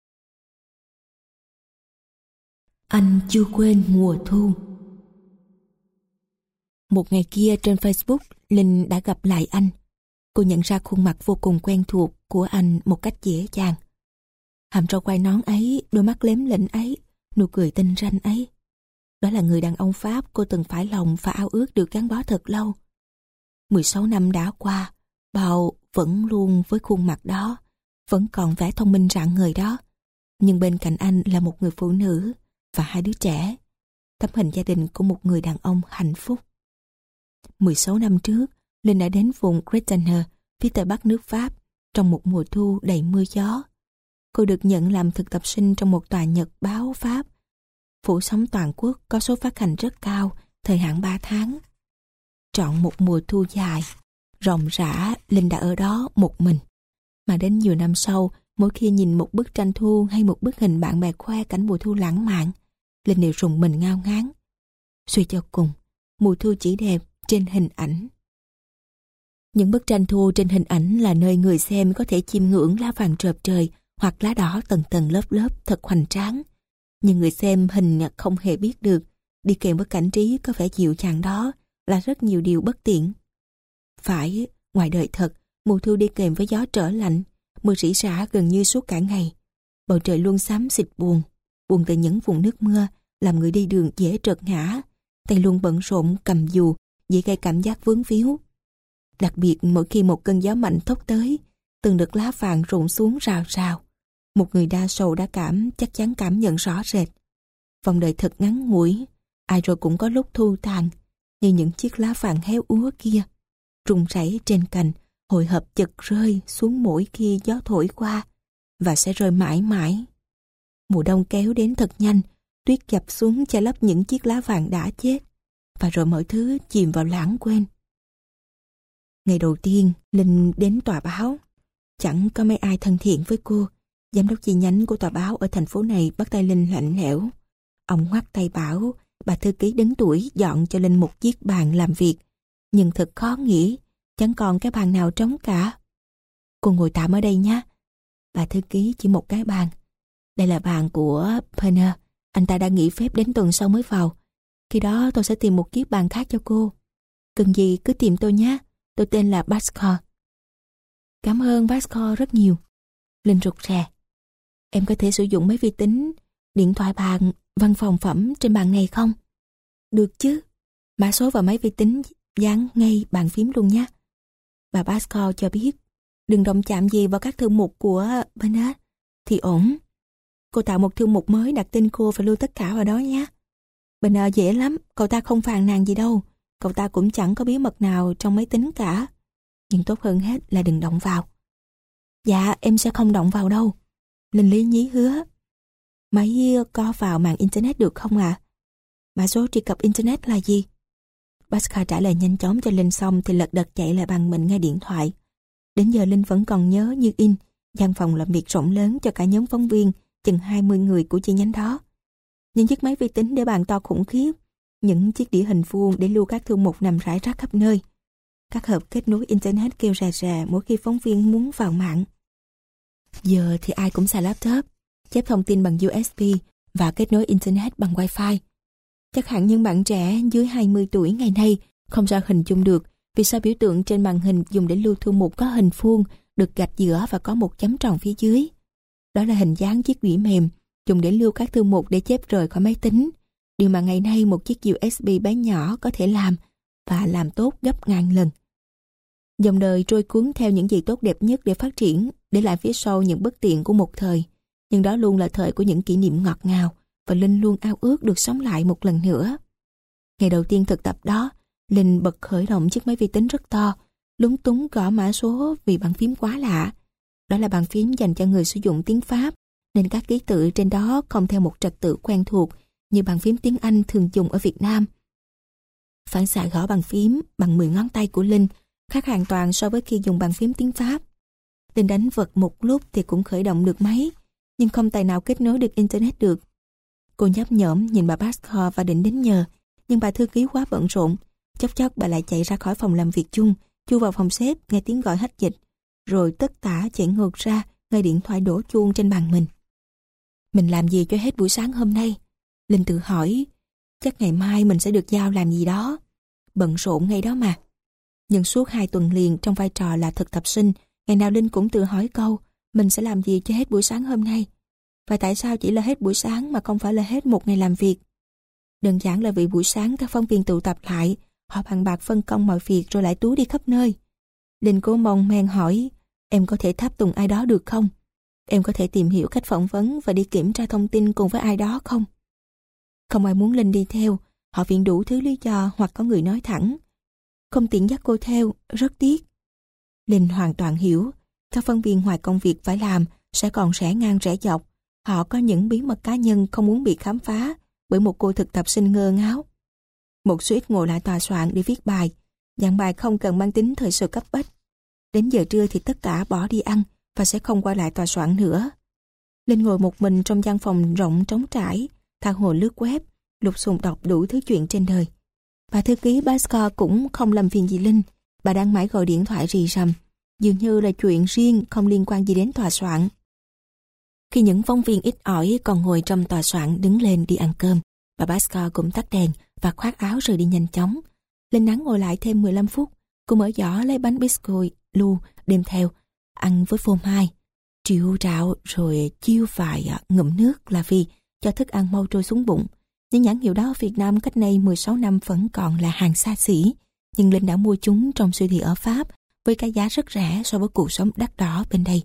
Anh chưa quên mùa thu. Một ngày kia trên Facebook, Linh đã gặp lại anh. Cô nhận ra khuôn mặt vô cùng quen thuộc của anh một cách dễ dàng. Hàm râu quai nón ấy, đôi mắt lém lỉnh ấy, nụ cười tinh ranh ấy. Đó là người đàn ông Pháp cô từng phải lòng và ao ước được gắn bó thật lâu. mười sáu năm đã qua, Bao vẫn luôn với khuôn mặt đó, vẫn còn vẻ thông minh rạng ngời đó. Nhưng bên cạnh anh là một người phụ nữ và hai đứa trẻ, tấm hình gia đình của một người đàn ông hạnh phúc. mười sáu năm trước, Linh đã đến vùng Bretagne, phía tây bắc nước Pháp, trong một mùa thu đầy mưa gió. Cô được nhận làm thực tập sinh trong một tòa nhật báo Pháp. Phủ sóng toàn quốc có số phát hành rất cao, thời hạn ba tháng. Trọn một mùa thu dài, ròng rã, Linh đã ở đó một mình. Mà đến nhiều năm sau, mỗi khi nhìn một bức tranh thu hay một bức hình bạn bè khoe cảnh mùa thu lãng mạn, Linh đều rùng mình ngao ngán. Suy cho cùng, mùa thu chỉ đẹp trên hình ảnh. Những bức tranh thu trên hình ảnh là nơi người xem có thể chiêm ngưỡng lá vàng rợp trời hoặc lá đỏ tầng tầng lớp lớp thật hoành tráng. Nhưng người xem hình không hề biết được, đi kèm với cảnh trí có vẻ dịu dàng đó là rất nhiều điều bất tiện. Phải, ngoài đời thật, mùa thu đi kèm với gió trở lạnh, mưa rỉ rả gần như suốt cả ngày. Bầu trời luôn xám xịt buồn, buồn từ những vùng nước mưa, làm người đi đường dễ trượt ngã, tay luôn bận rộn cầm dù, dễ gây cảm giác vướng víu. Đặc biệt mỗi khi một cơn gió mạnh thốc tới, từng đợt lá vàng rụng xuống rào rào. Một người đa sầu đa cảm chắc chắn cảm nhận rõ rệt. Vòng đời thật ngắn ngủi, ai rồi cũng có lúc thu tàn, như những chiếc lá vàng héo úa kia, rung rẩy trên cành, hồi hộp chật rơi xuống mỗi khi gió thổi qua, và sẽ rơi mãi mãi. Mùa đông kéo đến thật nhanh, tuyết dập xuống che lấp những chiếc lá vàng đã chết, và rồi mọi thứ chìm vào lãng quên. Ngày đầu tiên, Linh đến tòa báo. Chẳng có mấy ai thân thiện với cô. Giám đốc chi nhánh của tòa báo ở thành phố này bắt tay Linh lạnh lẽo. Ông ngoắt tay bảo bà thư ký đứng tuổi dọn cho Linh một chiếc bàn làm việc. Nhưng thật khó nghĩ, chẳng còn cái bàn nào trống cả. Cô ngồi tạm ở đây nhé. Bà thư ký chỉ một cái bàn. Đây là bàn của Penner. Anh ta đã nghỉ phép đến tuần sau mới vào. Khi đó tôi sẽ tìm một chiếc bàn khác cho cô. Cần gì cứ tìm tôi nhé. Tôi tên là Basco. Cảm ơn Basco rất nhiều. Linh rụt rè. Em có thể sử dụng máy vi tính, điện thoại bàn, văn phòng phẩm trên bàn này không? Được chứ. Mã số và máy vi tính dán ngay bàn phím luôn nhé. Bà Basco cho biết đừng động chạm gì vào các thư mục của Bernard thì ổn. Cô tạo một thư mục mới đặt tên cô và lưu tất cả vào đó nhé. Bernard dễ lắm, cậu ta không phàn nàn gì đâu. Cậu ta cũng chẳng có bí mật nào trong máy tính cả. Nhưng tốt hơn hết là đừng động vào. Dạ, em sẽ không động vào đâu. Linh lý nhí hứa. Máy có vào mạng Internet được không ạ? À? Mã số truy cập Internet là gì? Pascal trả lời nhanh chóng cho Linh xong thì lật đật chạy lại bàn mình nghe điện thoại. Đến giờ Linh vẫn còn nhớ như in gian phòng làm việc rộng lớn cho cả nhóm phóng viên chừng hai mươi người của chi nhánh đó. Những chiếc máy vi tính để bàn to khủng khiếp, những chiếc đĩa hình vuông để lưu các thư mục nằm rải rác khắp nơi. Các hộp kết nối Internet kêu rà rà mỗi khi phóng viên muốn vào mạng. Giờ thì ai cũng xài laptop, chép thông tin bằng u ét bê và kết nối Internet bằng Wi-Fi. Chắc hẳn những bạn trẻ dưới hai mươi tuổi ngày nay không ra hình dung được vì sao biểu tượng trên màn hình dùng để lưu thư mục có hình vuông được gạch giữa và có một chấm tròn phía dưới. Đó là hình dáng chiếc đĩa mềm dùng để lưu các thư mục để chép rời khỏi máy tính. Điều mà ngày nay một chiếc u ét bê bé nhỏ có thể làm và làm tốt gấp ngàn lần. Dòng đời trôi cuốn theo những gì tốt đẹp nhất để phát triển, để lại phía sau những bất tiện của một thời. Nhưng đó luôn là thời của những kỷ niệm ngọt ngào và Linh luôn ao ước được sống lại một lần nữa. Ngày đầu tiên thực tập đó, Linh bật khởi động chiếc máy vi tính rất to, lúng túng gõ mã số vì bàn phím quá lạ. Đó là bàn phím dành cho người sử dụng tiếng Pháp, nên các ký tự trên đó không theo một trật tự quen thuộc như bàn phím tiếng Anh thường dùng ở Việt Nam. Phản xạ gõ bàn phím bằng mười ngón tay của Linh khác hoàn toàn so với khi dùng bàn phím tiếng Pháp. Linh đánh vật một lúc thì cũng khởi động được máy, nhưng không tài nào kết nối được Internet được. Cô nhấp nhổm nhìn bà Pascal và định đến nhờ, nhưng bà thư ký quá bận rộn. Chốc chốc bà lại chạy ra khỏi phòng làm việc chung, chui vào phòng sếp nghe tiếng gọi hách dịch, rồi tất tả chạy ngược ra nghe điện thoại đổ chuông trên bàn mình. Mình làm gì cho hết buổi sáng hôm nay? Linh tự hỏi. Chắc ngày mai mình sẽ được giao làm gì đó. Bận rộn ngay đó mà. Nhưng suốt hai tuần liền trong vai trò là thực tập sinh, ngày nào Linh cũng tự hỏi câu mình sẽ làm gì cho hết buổi sáng hôm nay. Và tại sao chỉ là hết buổi sáng mà không phải là hết một ngày làm việc? Đơn giản là vì buổi sáng các phóng viên tụ tập lại, họ bàn bạc phân công mọi việc rồi lại túa đi khắp nơi. Linh cố mong men hỏi, em có thể tháp tùng ai đó được không? Em có thể tìm hiểu cách phỏng vấn và đi kiểm tra thông tin cùng với ai đó không? Không ai muốn Linh đi theo, họ viện đủ thứ lý do hoặc có người nói thẳng. Không tiện dắt cô theo, rất tiếc. Linh hoàn toàn hiểu, các phóng viên ngoài công việc phải làm sẽ còn rẽ ngang rẽ dọc. Họ có những bí mật cá nhân không muốn bị khám phá bởi một cô thực tập sinh ngơ ngáo. Một suýt ngồi lại tòa soạn để viết bài, dạng bài không cần mang tính thời sự cấp bách. Đến giờ trưa thì tất cả bỏ đi ăn và sẽ không quay lại tòa soạn nữa. Linh ngồi một mình trong gian phòng rộng trống trải, tha hồ lướt web, lục sùng đọc đủ thứ chuyện trên đời. Bà thư ký Pascal cũng không làm phiền gì Linh, bà đang mãi gọi điện thoại rì rầm, dường như là chuyện riêng không liên quan gì đến tòa soạn. Khi những phóng viên ít ỏi còn ngồi trong tòa soạn đứng lên đi ăn cơm, bà Pascal cũng tắt đèn và khoác áo rời đi nhanh chóng. Linh nắng ngồi lại thêm mười lăm phút, cô mở giỏ lấy bánh biscuit lu đem theo, ăn với phô mai, triệu rạo rồi chiêu vài ngụm nước là vì cho thức ăn mau trôi xuống bụng. Những nhãn hiệu đó ở Việt Nam cách đây mười sáu năm vẫn còn là hàng xa xỉ, nhưng Linh đã mua chúng trong siêu thị ở Pháp với cái giá rất rẻ so với cuộc sống đắt đỏ bên đây.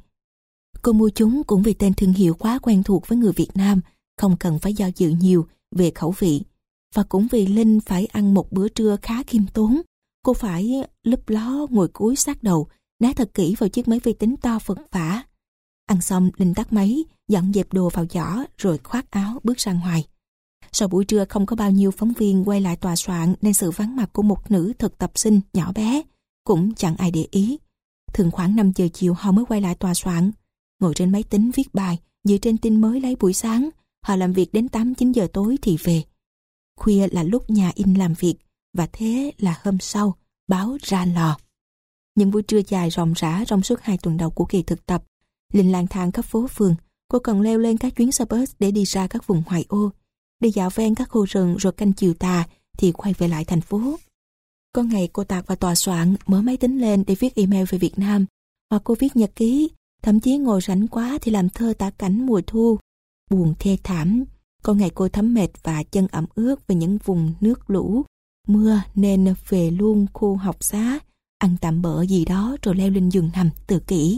Cô mua chúng cũng vì tên thương hiệu quá quen thuộc với người Việt Nam, không cần phải do dự nhiều về khẩu vị. Và cũng vì Linh phải ăn một bữa trưa khá khiêm tốn, cô phải lúp ló ngồi cúi sát đầu, ná thật kỹ vào chiếc máy vi tính to vật vã. Ăn xong, Linh tắt máy, dọn dẹp đồ vào giỏ rồi khoác áo bước ra ngoài. Sau buổi trưa không có bao nhiêu phóng viên quay lại tòa soạn nên sự vắng mặt của một nữ thực tập sinh nhỏ bé cũng chẳng ai để ý. Thường khoảng năm giờ chiều họ mới quay lại tòa soạn. Ngồi trên máy tính viết bài, dựa trên tin mới lấy buổi sáng, họ làm việc đến tám chín giờ tối thì về. Khuya là lúc nhà in làm việc, và thế là hôm sau, báo ra lò. Những buổi trưa dài ròng rã trong suốt hai tuần đầu của kỳ thực tập, Linh lang thang khắp phố phường, cô còn leo lên các chuyến xe bus để đi ra các vùng ngoại ô, đi dạo ven các khu rừng rồi canh chiều tà thì quay về lại thành phố. Có ngày cô tạt vào tòa soạn, mở máy tính lên để viết email về Việt Nam, hoặc cô viết nhật ký, thậm chí ngồi rảnh quá thì làm thơ tả cảnh mùa thu, buồn thê thảm. Có ngày cô thấm mệt và chân ẩm ướt về những vùng nước lũ, mưa nên về luôn khu học xá, ăn tạm bợ gì đó rồi leo lên giường nằm tự kỷ.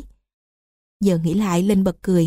Giờ nghĩ lại Linh bật cười.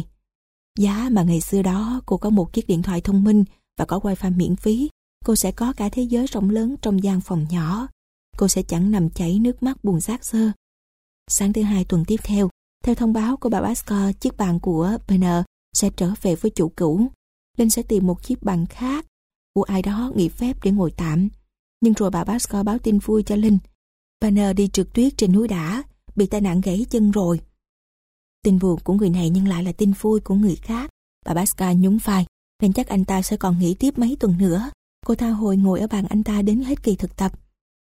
Giá mà ngày xưa đó cô có một chiếc điện thoại thông minh và có wifi miễn phí, cô sẽ có cả thế giới rộng lớn trong gian phòng nhỏ. Cô sẽ chẳng nằm chảy nước mắt buồn xác xơ. Sáng thứ hai tuần tiếp theo, theo thông báo của bà Pascal, chiếc bàn của Banner sẽ trở về với chủ cũ. Linh sẽ tìm một chiếc bàn khác của ai đó nghỉ phép để ngồi tạm. Nhưng rồi bà Basco báo tin vui cho Linh. Banner đi trượt tuyết trên núi Đả, bị tai nạn gãy chân rồi. Tin buồn của người này nhưng lại là tin vui của người khác. Bà Basco nhún vai, nên chắc anh ta sẽ còn nghỉ tiếp mấy tuần nữa. Cô tha hồi ngồi ở bàn anh ta đến hết kỳ thực tập.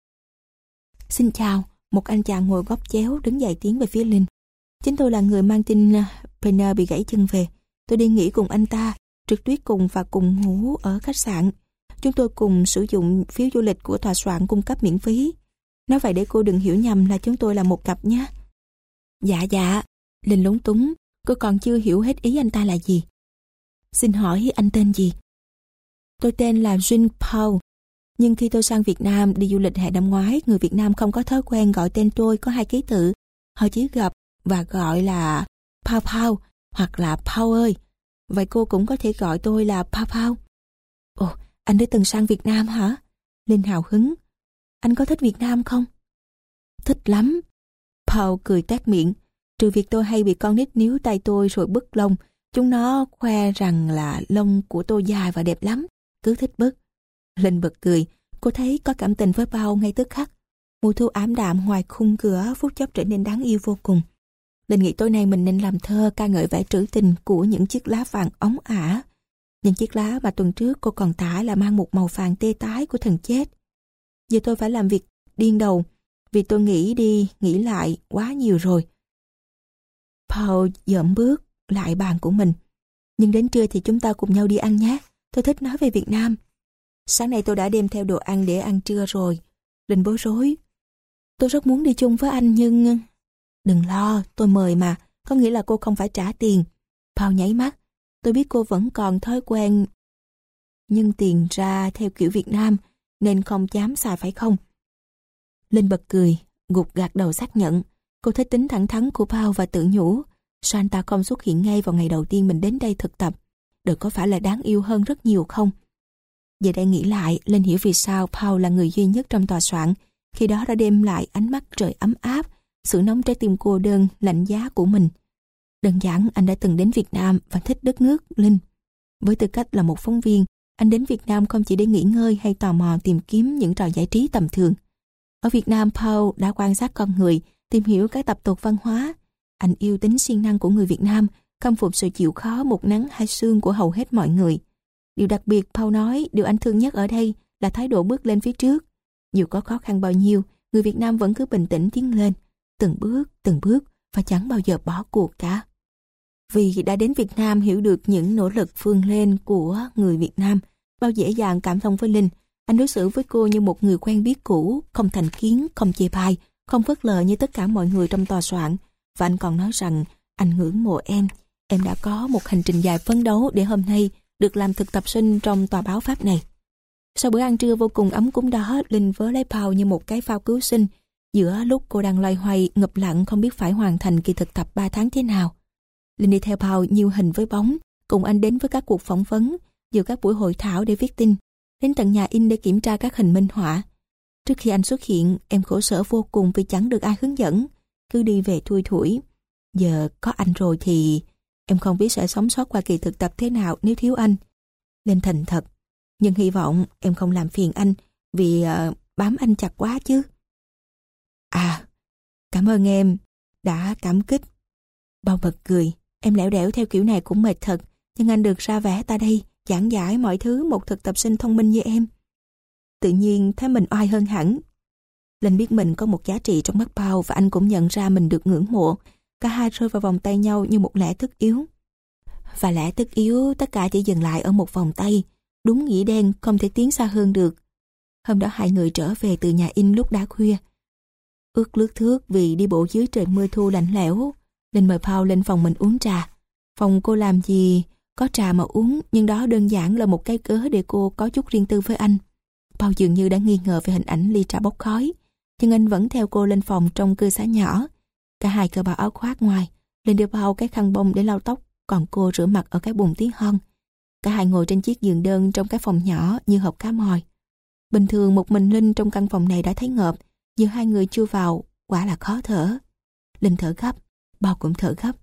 Xin chào, một anh chàng ngồi góc chéo đứng dậy tiến về phía Linh. Chính tôi là người mang tin Banner bị gãy chân về. Tôi đi nghỉ cùng anh ta, trượt tuyết cùng và cùng ngủ ở khách sạn. Chúng tôi cùng sử dụng phiếu du lịch của tòa soạn cung cấp miễn phí. Nói vậy để cô đừng hiểu nhầm là chúng tôi là một cặp nhé. Dạ dạ, Linh lúng túng, cô còn chưa hiểu hết ý anh ta là gì. Xin hỏi anh tên gì? Tôi tên là Jean Paul. Nhưng khi tôi sang Việt Nam đi du lịch hè năm ngoái, người Việt Nam không có thói quen gọi tên tôi có hai ký tự. Họ chỉ gặp và gọi là Paul Paul hoặc là Paul ơi. Vậy cô cũng có thể gọi tôi là Paul Paul. Ồ, anh đã từng sang Việt Nam hả? Linh hào hứng. Anh có thích Việt Nam không? Thích lắm. Paul cười toét miệng. Trừ việc tôi hay bị con nít níu tay tôi rồi bứt lông. Chúng nó khoe rằng là lông của tôi dài và đẹp lắm. Cứ thích bứt. Linh bật cười. Cô thấy có cảm tình với Paul ngay tức khắc. Mùa thu ảm đạm ngoài khung cửa phút chốc trở nên đáng yêu vô cùng. Linh nghĩ tối nay mình nên làm thơ ca ngợi vẻ trữ tình của những chiếc lá vàng óng ả. Những chiếc lá mà tuần trước cô còn tả là mang một màu vàng tê tái của thần chết. Giờ tôi phải làm việc điên đầu vì tôi nghĩ đi, nghĩ lại quá nhiều rồi. Paul dợm bước lại bàn của mình. Nhưng đến trưa thì chúng ta cùng nhau đi ăn nhé. Tôi thích nói về Việt Nam. Sáng nay tôi đã đem theo đồ ăn để ăn trưa rồi. Linh bối rối. Tôi rất muốn đi chung với anh nhưng... Đừng lo, tôi mời mà. Có nghĩa là cô không phải trả tiền. Paul nháy mắt. Tôi biết cô vẫn còn thói quen nhưng tiền ra theo kiểu Việt Nam nên không dám xài phải không? Linh bật cười, gục gạt đầu xác nhận. Cô thích tính thẳng thắn của Paul và tự nhủ. Sao anh ta không xuất hiện ngay vào ngày đầu tiên mình đến đây thực tập? Được có phải là đáng yêu hơn rất nhiều không? Giờ đây nghĩ lại, Linh hiểu vì sao Paul là người duy nhất trong tòa soạn khi đó đã đem lại ánh mắt trời ấm áp, sự nóng trái tim cô đơn, lạnh giá của mình. Đơn giản anh đã từng đến Việt Nam và thích đất nước Linh. Với tư cách là một phóng viên, anh đến Việt Nam không chỉ để nghỉ ngơi hay tò mò tìm kiếm những trò giải trí tầm thường. Ở Việt Nam, Paul đã quan sát con người, tìm hiểu các tập tục văn hóa. Anh yêu tính siêng năng của người Việt Nam, khâm phục sự chịu khó một nắng hai sương của hầu hết mọi người. Điều đặc biệt Paul nói, điều anh thương nhất ở đây là thái độ bước lên phía trước. Dù có khó khăn bao nhiêu, người Việt Nam vẫn cứ bình tĩnh tiến lên, từng bước, từng bước và chẳng bao giờ bỏ cuộc cả. Vì đã đến Việt Nam hiểu được những nỗ lực vươn lên của người Việt Nam, bao dễ dàng cảm thông với Linh. Anh đối xử với cô như một người quen biết cũ, không thành kiến, không chê bai, không phớt lờ như tất cả mọi người trong tòa soạn. Và anh còn nói rằng anh ngưỡng mộ em. Em đã có một hành trình dài phấn đấu để hôm nay được làm thực tập sinh trong tòa báo Pháp này. Sau bữa ăn trưa vô cùng ấm cúng đó, Linh vớ lấy Paul như một cái phao cứu sinh. Giữa lúc cô đang loay hoay, ngập lặng không biết phải hoàn thành kỳ thực tập ba tháng thế nào. Linh đi theo Paul nhiều hình với bóng, cùng anh đến với các cuộc phỏng vấn, dự các buổi hội thảo để viết tin, đến tận nhà in để kiểm tra các hình minh họa. Trước khi anh xuất hiện, em khổ sở vô cùng vì chẳng được ai hướng dẫn, cứ đi về thui thủi. Giờ có anh rồi thì em không biết sẽ sống sót qua kỳ thực tập thế nào nếu thiếu anh. Linh thành thật, nhưng hy vọng em không làm phiền anh vì uh, bám anh chặt quá chứ. À, cảm ơn em đã cảm kích. Bao bật cười, em lẻo đẻo theo kiểu này cũng mệt thật, nhưng anh được ra vẻ ta đây, giảng giải mọi thứ một thực tập sinh thông minh như em. Tự nhiên thấy mình oai hơn hẳn. Linh biết mình có một giá trị trong mắt Paul và anh cũng nhận ra mình được ngưỡng mộ. Cả hai rơi vào vòng tay nhau như một lẽ tất yếu. Và lẽ tất yếu tất cả chỉ dừng lại ở một vòng tay, đúng nghĩa đen không thể tiến xa hơn được. Hôm đó hai người trở về từ nhà in lúc đã khuya. Ướt lướt thước vì đi bộ dưới trời mưa thu lạnh lẽo. Linh mời Paul lên phòng mình uống trà. Phòng cô làm gì có trà mà uống, nhưng đó đơn giản là một cái cớ để cô có chút riêng tư với anh. Paul dường như đã nghi ngờ về hình ảnh ly trà bốc khói, nhưng anh vẫn theo cô lên phòng trong cư xá nhỏ. Cả hai cởi bỏ áo khoác ngoài, Linh đưa Paul cái khăn bông để lau tóc, còn cô rửa mặt ở cái bồn tí hon. Cả hai ngồi trên chiếc giường đơn trong cái phòng nhỏ như hộp cá mòi. Bình thường một mình Linh trong căn phòng này đã thấy ngợp, giờ hai người chưa vào quả là khó thở. Linh thở gấp, Paul cũng thở gấp.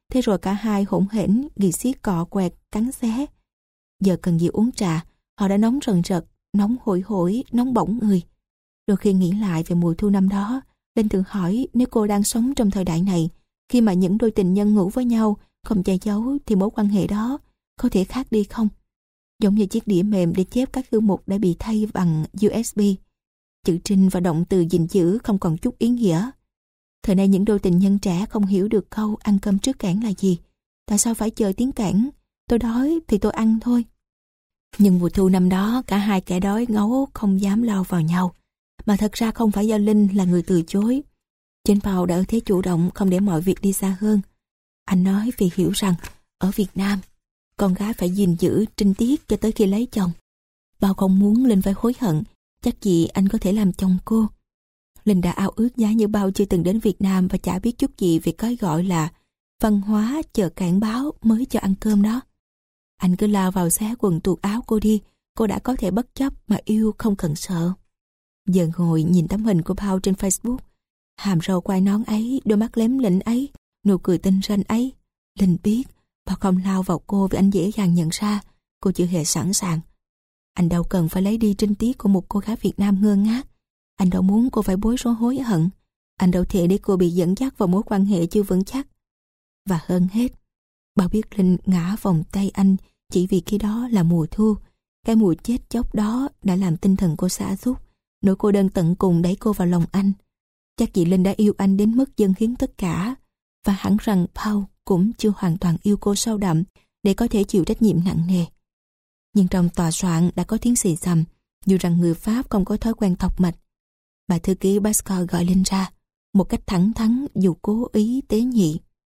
Thế rồi cả hai hỗn hển, ghi xiết cọ quẹt, cắn xé. Giờ cần gì uống trà, họ đã nóng rần rật, nóng hổi hổi, nóng bỏng người. Đôi khi nghĩ lại về mùa thu năm đó, Linh tự hỏi nếu cô đang sống trong thời đại này, khi mà những đôi tình nhân ngủ với nhau, không che giấu thì mối quan hệ đó có thể khác đi không? Giống như chiếc đĩa mềm để chép các thư mục đã bị thay bằng u ét bê. Chữ trinh và động từ gìn giữ không còn chút ý nghĩa. Thời nay những đôi tình nhân trẻ không hiểu được câu ăn cơm trước cảng là gì. Tại sao phải chờ tiếng cảng? Tôi đói thì tôi ăn thôi. Nhưng mùa thu năm đó, cả hai kẻ đói ngấu không dám lao vào nhau. Mà thật ra không phải do Linh là người từ chối. Chính Paul đã ở thế chủ động, không để mọi việc đi xa hơn. Anh nói vì hiểu rằng, ở Việt Nam, con gái phải gìn giữ trinh tiết cho tới khi lấy chồng. Paul không muốn Linh phải hối hận, chắc gì anh có thể làm chồng cô. Linh đã ao ước giá như Paul chưa từng đến Việt Nam và chả biết chút gì về cái gọi là văn hóa chờ cảng báo mới cho ăn cơm đó. Anh cứ lao vào xé quần tuột áo cô đi, cô đã có thể bất chấp mà yêu không cần sợ. Giờ ngồi nhìn tấm hình của Paul trên Facebook, hàm râu quai nón ấy, đôi mắt lém lĩnh ấy, nụ cười tinh ranh ấy. Linh biết, Paul không lao vào cô vì anh dễ dàng nhận ra cô chưa hề sẵn sàng. Anh đâu cần phải lấy đi trinh tiết của một cô gái Việt Nam ngơ ngác. Anh đâu muốn cô phải bối rối hối hận. Anh đâu thể để cô bị dẫn dắt vào mối quan hệ chưa vững chắc. Và hơn hết, Paul biết Linh ngã vòng tay anh chỉ vì khi đó là mùa thu. Cái mùa chết chóc đó đã làm tinh thần cô sa sút, nỗi cô đơn tận cùng đẩy cô vào lòng anh. Chắc chị Linh đã yêu anh đến mức dâng hiến tất cả, và hẳn rằng Paul cũng chưa hoàn toàn yêu cô sâu đậm để có thể chịu trách nhiệm nặng nề. Nhưng trong tòa soạn đã có tiếng xì xầm, dù rằng người Pháp không có thói quen thọc mạch. Bà thư ký Pascal gọi Linh ra, một cách thẳng thắn dù cố ý tế nhị.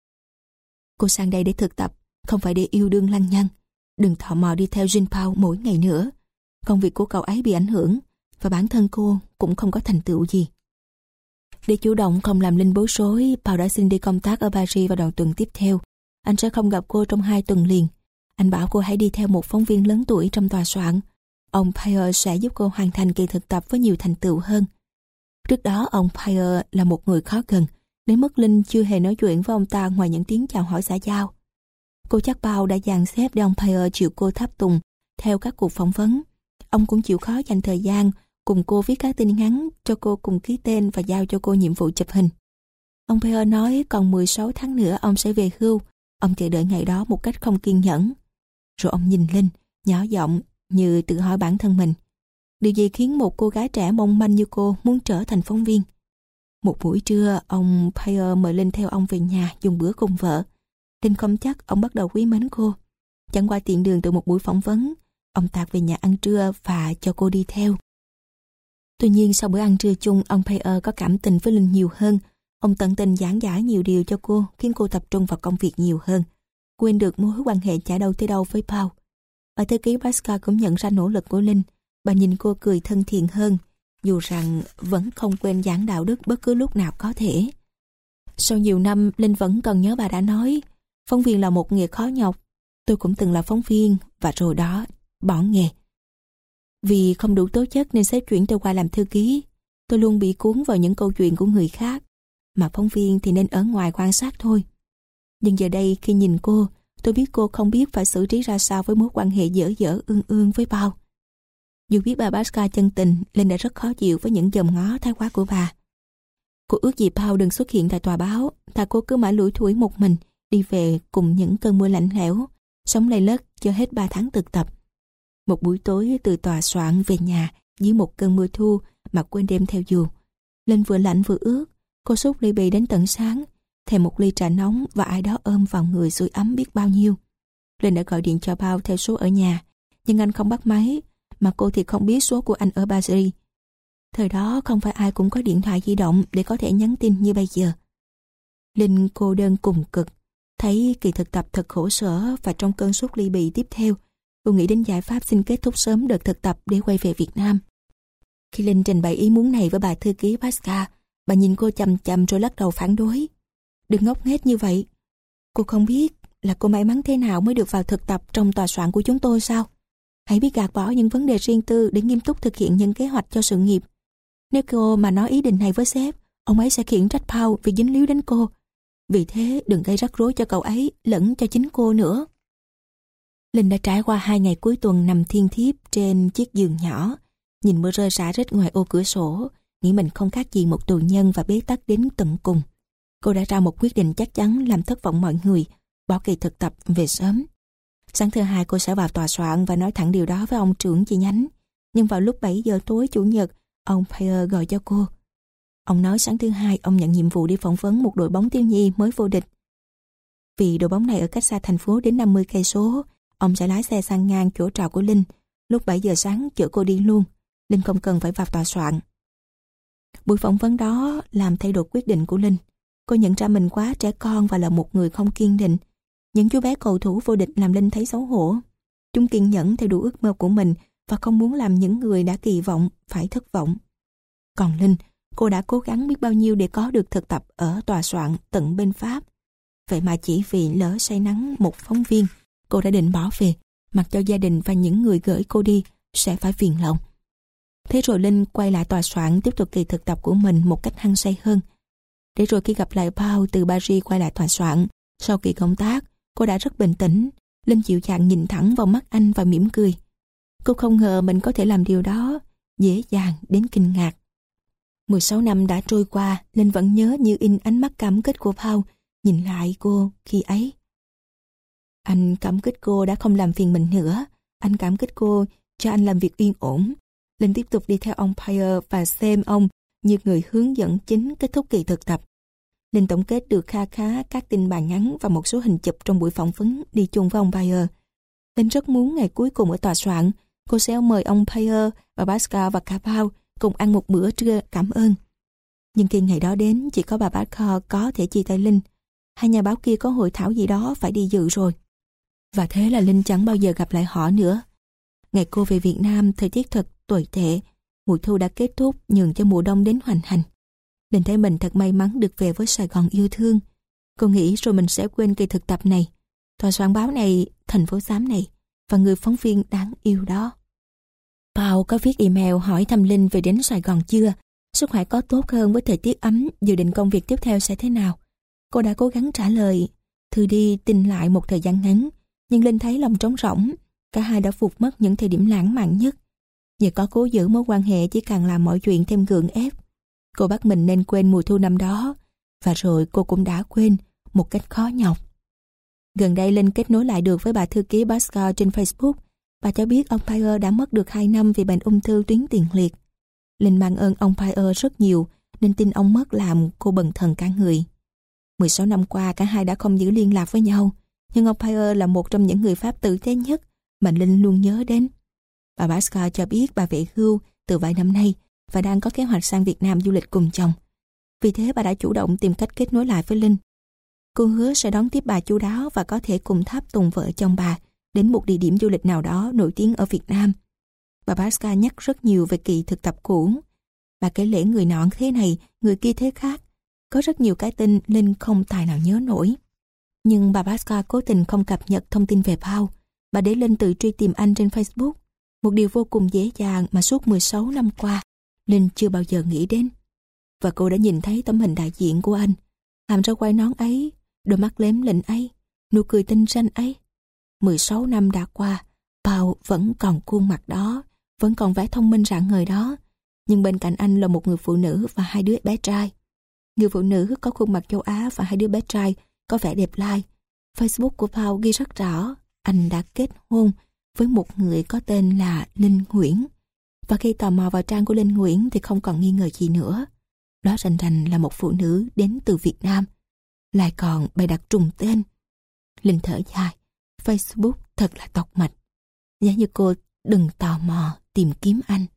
Cô sang đây để thực tập, không phải để yêu đương lăng nhăng. Đừng tò mò đi theo Jean Paul mỗi ngày nữa. Công việc của cậu ấy bị ảnh hưởng, và bản thân cô cũng không có thành tựu gì. Để chủ động không làm Linh bối rối, Paul đã xin đi công tác ở Paris vào đầu tuần tiếp theo. Anh sẽ không gặp cô trong hai tuần liền. Anh bảo cô hãy đi theo một phóng viên lớn tuổi trong tòa soạn. Ông Pierre sẽ giúp cô hoàn thành kỳ thực tập với nhiều thành tựu hơn. Trước đó ông Pierre là một người khó gần, đến mức Linh chưa hề nói chuyện với ông ta ngoài những tiếng chào hỏi xã giao. Cô chắc Paul đã dàn xếp để ông Pierre chịu cô tháp tùng theo các cuộc phỏng vấn. Ông cũng chịu khó dành thời gian cùng cô viết các tin ngắn, cho cô cùng ký tên và giao cho cô nhiệm vụ chụp hình. Ông Pierre nói còn mười sáu tháng nữa ông sẽ về hưu. Ông chờ đợi ngày đó một cách không kiên nhẫn. Rồi ông nhìn Linh, nhỏ giọng như tự hỏi bản thân mình. Điều gì khiến một cô gái trẻ mong manh như cô muốn trở thành phóng viên? Một buổi trưa, ông Pierre mời Linh theo ông về nhà dùng bữa cùng vợ. Linh không chắc ông bắt đầu quý mến cô. Chẳng qua tiện đường từ một buổi phỏng vấn, ông tạt về nhà ăn trưa và cho cô đi theo. Tuy nhiên sau bữa ăn trưa chung, ông Pierre có cảm tình với Linh nhiều hơn. Ông tận tình giảng giải nhiều điều cho cô, khiến cô tập trung vào công việc nhiều hơn, quên được mối quan hệ chả đâu tới đâu với Paul. Bà thư ký Pascal cũng nhận ra nỗ lực của Linh. Bà nhìn cô cười thân thiện hơn, dù rằng vẫn không quên giảng đạo đức bất cứ lúc nào có thể. Sau nhiều năm, Linh vẫn còn nhớ bà đã nói, phóng viên là một nghề khó nhọc. Tôi cũng từng là phóng viên, và rồi đó, bỏ nghề. Vì không đủ tố chất nên sếp chuyển tôi qua làm thư ký. Tôi luôn bị cuốn vào những câu chuyện của người khác, mà phóng viên thì nên ở ngoài quan sát thôi. Nhưng giờ đây khi nhìn cô, tôi biết cô không biết phải xử trí ra sao với mối quan hệ dở dở ương ương với Paul. Dù biết bà Pascal chân tình, Linh đã rất khó chịu với những dòm ngó thái quá của bà. Cô ước gì Paul đừng xuất hiện tại tòa báo, thà cô cứ mãi lủi thủi một mình, đi về cùng những cơn mưa lạnh lẽo, sống lầy lất cho hết ba tháng thực tập. Một buổi tối từ tòa soạn về nhà dưới một cơn mưa thu mà quên đem theo dù. Linh vừa lạnh vừa ướt, cô sút ly bì đến tận sáng, thèm một ly trà nóng và ai đó ôm vào người sưởi ấm biết bao nhiêu. Linh đã gọi điện cho Paul theo số ở nhà, nhưng anh không bắt máy, mà cô thì không biết số của anh ở Paris. Thời đó không phải ai cũng có điện thoại di động để có thể nhắn tin như bây giờ. Linh cô đơn cùng cực, thấy kỳ thực tập thật khổ sở, và trong cơn sốt ly bì tiếp theo, cô nghĩ đến giải pháp xin kết thúc sớm đợt thực tập để quay về Việt Nam. Khi Linh trình bày ý muốn này với bà thư ký Pascal, bà nhìn cô chằm chằm rồi lắc đầu phản đối. Đừng ngốc nghếch như vậy. Cô không biết là cô may mắn thế nào mới được vào thực tập trong tòa soạn của chúng tôi sao? Hãy biết gạt bỏ những vấn đề riêng tư để nghiêm túc thực hiện những kế hoạch cho sự nghiệp. Nếu cô mà nói ý định này với sếp, ông ấy sẽ khiển trách Paul vì dính líu đến cô. Vì thế đừng gây rắc rối cho cậu ấy lẫn cho chính cô nữa. Linh đã trải qua hai ngày cuối tuần nằm thiên thiếp trên chiếc giường nhỏ, nhìn mưa rơi rả rích ngoài ô cửa sổ, nghĩ mình không khác gì một tù nhân và bế tắc đến tận cùng. Cô đã ra một quyết định chắc chắn làm thất vọng mọi người, bỏ kỳ thực tập về sớm. Sáng thứ hai cô sẽ vào tòa soạn và nói thẳng điều đó với ông trưởng chi nhánh. Nhưng vào lúc bảy giờ tối Chủ nhật, ông Pierre gọi cho cô. Ông nói sáng thứ hai ông nhận nhiệm vụ đi phỏng vấn một đội bóng thiếu nhi mới vô địch. Vì đội bóng này ở cách xa thành phố đến năm mươi cây số, ông sẽ lái xe sang ngang chỗ trọ của Linh. Lúc bảy giờ sáng chở cô đi luôn. Linh không cần phải vào tòa soạn. Buổi phỏng vấn đó làm thay đổi quyết định của Linh. Cô nhận ra mình quá trẻ con và là một người không kiên định. Những chú bé cầu thủ vô địch làm Linh thấy xấu hổ. Chúng kiên nhẫn theo đuổi ước mơ của mình và không muốn làm những người đã kỳ vọng phải thất vọng. Còn Linh, cô đã cố gắng biết bao nhiêu để có được thực tập ở tòa soạn tận bên Pháp. Vậy mà chỉ vì lỡ say nắng một phóng viên, cô đã định bỏ về, mặc cho gia đình và những người gửi cô đi sẽ phải phiền lòng. Thế rồi Linh quay lại tòa soạn tiếp tục kỳ thực tập của mình một cách hăng say hơn. Để rồi khi gặp lại Paul từ Paris quay lại tòa soạn, sau kỳ công tác, cô đã rất bình tĩnh. Linh dịu dàng nhìn thẳng vào mắt anh và mỉm cười. Cô không ngờ mình có thể làm điều đó, dễ dàng đến kinh ngạc. mười sáu năm đã trôi qua, Linh vẫn nhớ như in ánh mắt cảm kích của Paul nhìn lại cô khi ấy. Anh cảm kích cô đã không làm phiền mình nữa. Anh cảm kích cô cho anh làm việc yên ổn. Linh tiếp tục đi theo ông Pierre và xem ông như người hướng dẫn chính kết thúc kỳ thực tập. Linh tổng kết được kha khá các tin bài ngắn và một số hình chụp trong buổi phỏng vấn đi chung với ông Pierre. Linh rất muốn ngày cuối cùng ở tòa soạn, cô sẽ mời ông Pierre và Pascal và cả Paul cùng ăn một bữa trưa cảm ơn. Nhưng khi ngày đó đến, chỉ có bà Pascal có thể chia tay Linh. Hai nhà báo kia có hội thảo gì đó phải đi dự rồi. Và thế là Linh chẳng bao giờ gặp lại họ nữa. Ngày cô về Việt Nam, thời tiết thật tồi tệ. Mùa thu đã kết thúc, nhường cho mùa đông đến hoành hành. Linh thấy mình thật may mắn được về với Sài Gòn yêu thương. Cô nghĩ rồi mình sẽ quên kỳ thực tập này, tòa soạn báo này, thành phố xám này và người phóng viên đáng yêu đó. Paul có viết email hỏi thăm Linh về đến Sài Gòn chưa, sức khỏe có tốt hơn với thời tiết ấm, dự định công việc tiếp theo sẽ thế nào. Cô đã cố gắng trả lời, thư đi tin lại một thời gian ngắn, nhưng Linh thấy lòng trống rỗng. Cả hai đã vụt mất những thời điểm lãng mạn nhất. Nhờ có cố giữ mối quan hệ chỉ càng làm mọi chuyện thêm gượng ép. Cô bắt mình nên quên mùa thu năm đó, và rồi cô cũng đã quên một cách khó nhọc. Gần đây Linh kết nối lại được với bà thư ký Pascal trên Facebook. Bà cho biết ông Pierre đã mất được hai năm vì bệnh ung thư tuyến tiền liệt. Linh mang ơn ông Pierre rất nhiều, nên tin ông mất làm cô bần thần cả người. mười sáu năm qua cả hai đã không giữ liên lạc với nhau, nhưng ông Pierre là một trong những người Pháp tử tế nhất mà Linh luôn nhớ đến. Bà Pascal cho biết bà về hưu từ vài năm nay và đang có kế hoạch sang Việt Nam du lịch cùng chồng. Vì thế bà đã chủ động tìm cách kết nối lại với Linh. Cô hứa sẽ đón tiếp bà chu đáo và có thể cùng tháp tùng vợ chồng bà đến một địa điểm du lịch nào đó nổi tiếng ở Việt Nam. Bà Pascal nhắc rất nhiều về kỳ thực tập cũ. Bà kể lể người nọ thế này, người kia thế khác. Có rất nhiều cái tên Linh không tài nào nhớ nổi. Nhưng bà Pascal cố tình không cập nhật thông tin về Paul. Bà để Linh tự truy tìm anh trên Facebook. Một điều vô cùng dễ dàng mà suốt mười sáu năm qua, Linh chưa bao giờ nghĩ đến. Và cô đã nhìn thấy tấm hình đại diện của anh. Hàm râu quai nón ấy, đôi mắt lém lĩnh ấy, nụ cười tinh ranh ấy. mười sáu năm đã qua, Paul vẫn còn khuôn mặt đó, vẫn còn vẻ thông minh rạng ngời đó. Nhưng bên cạnh anh là một người phụ nữ và hai đứa bé trai. Người phụ nữ có khuôn mặt châu Á và hai đứa bé trai có vẻ đẹp lai. Facebook của Paul ghi rất rõ anh đã kết hôn với một người có tên là Linh Nguyễn. Và khi tò mò vào trang của Linh Nguyễn thì không còn nghi ngờ gì nữa. Đó rành rành là một phụ nữ đến từ Việt Nam. Lại còn bày đặt trùng tên. Linh thở dài. Facebook thật là tọc mạch. Giá như cô đừng tò mò tìm kiếm anh.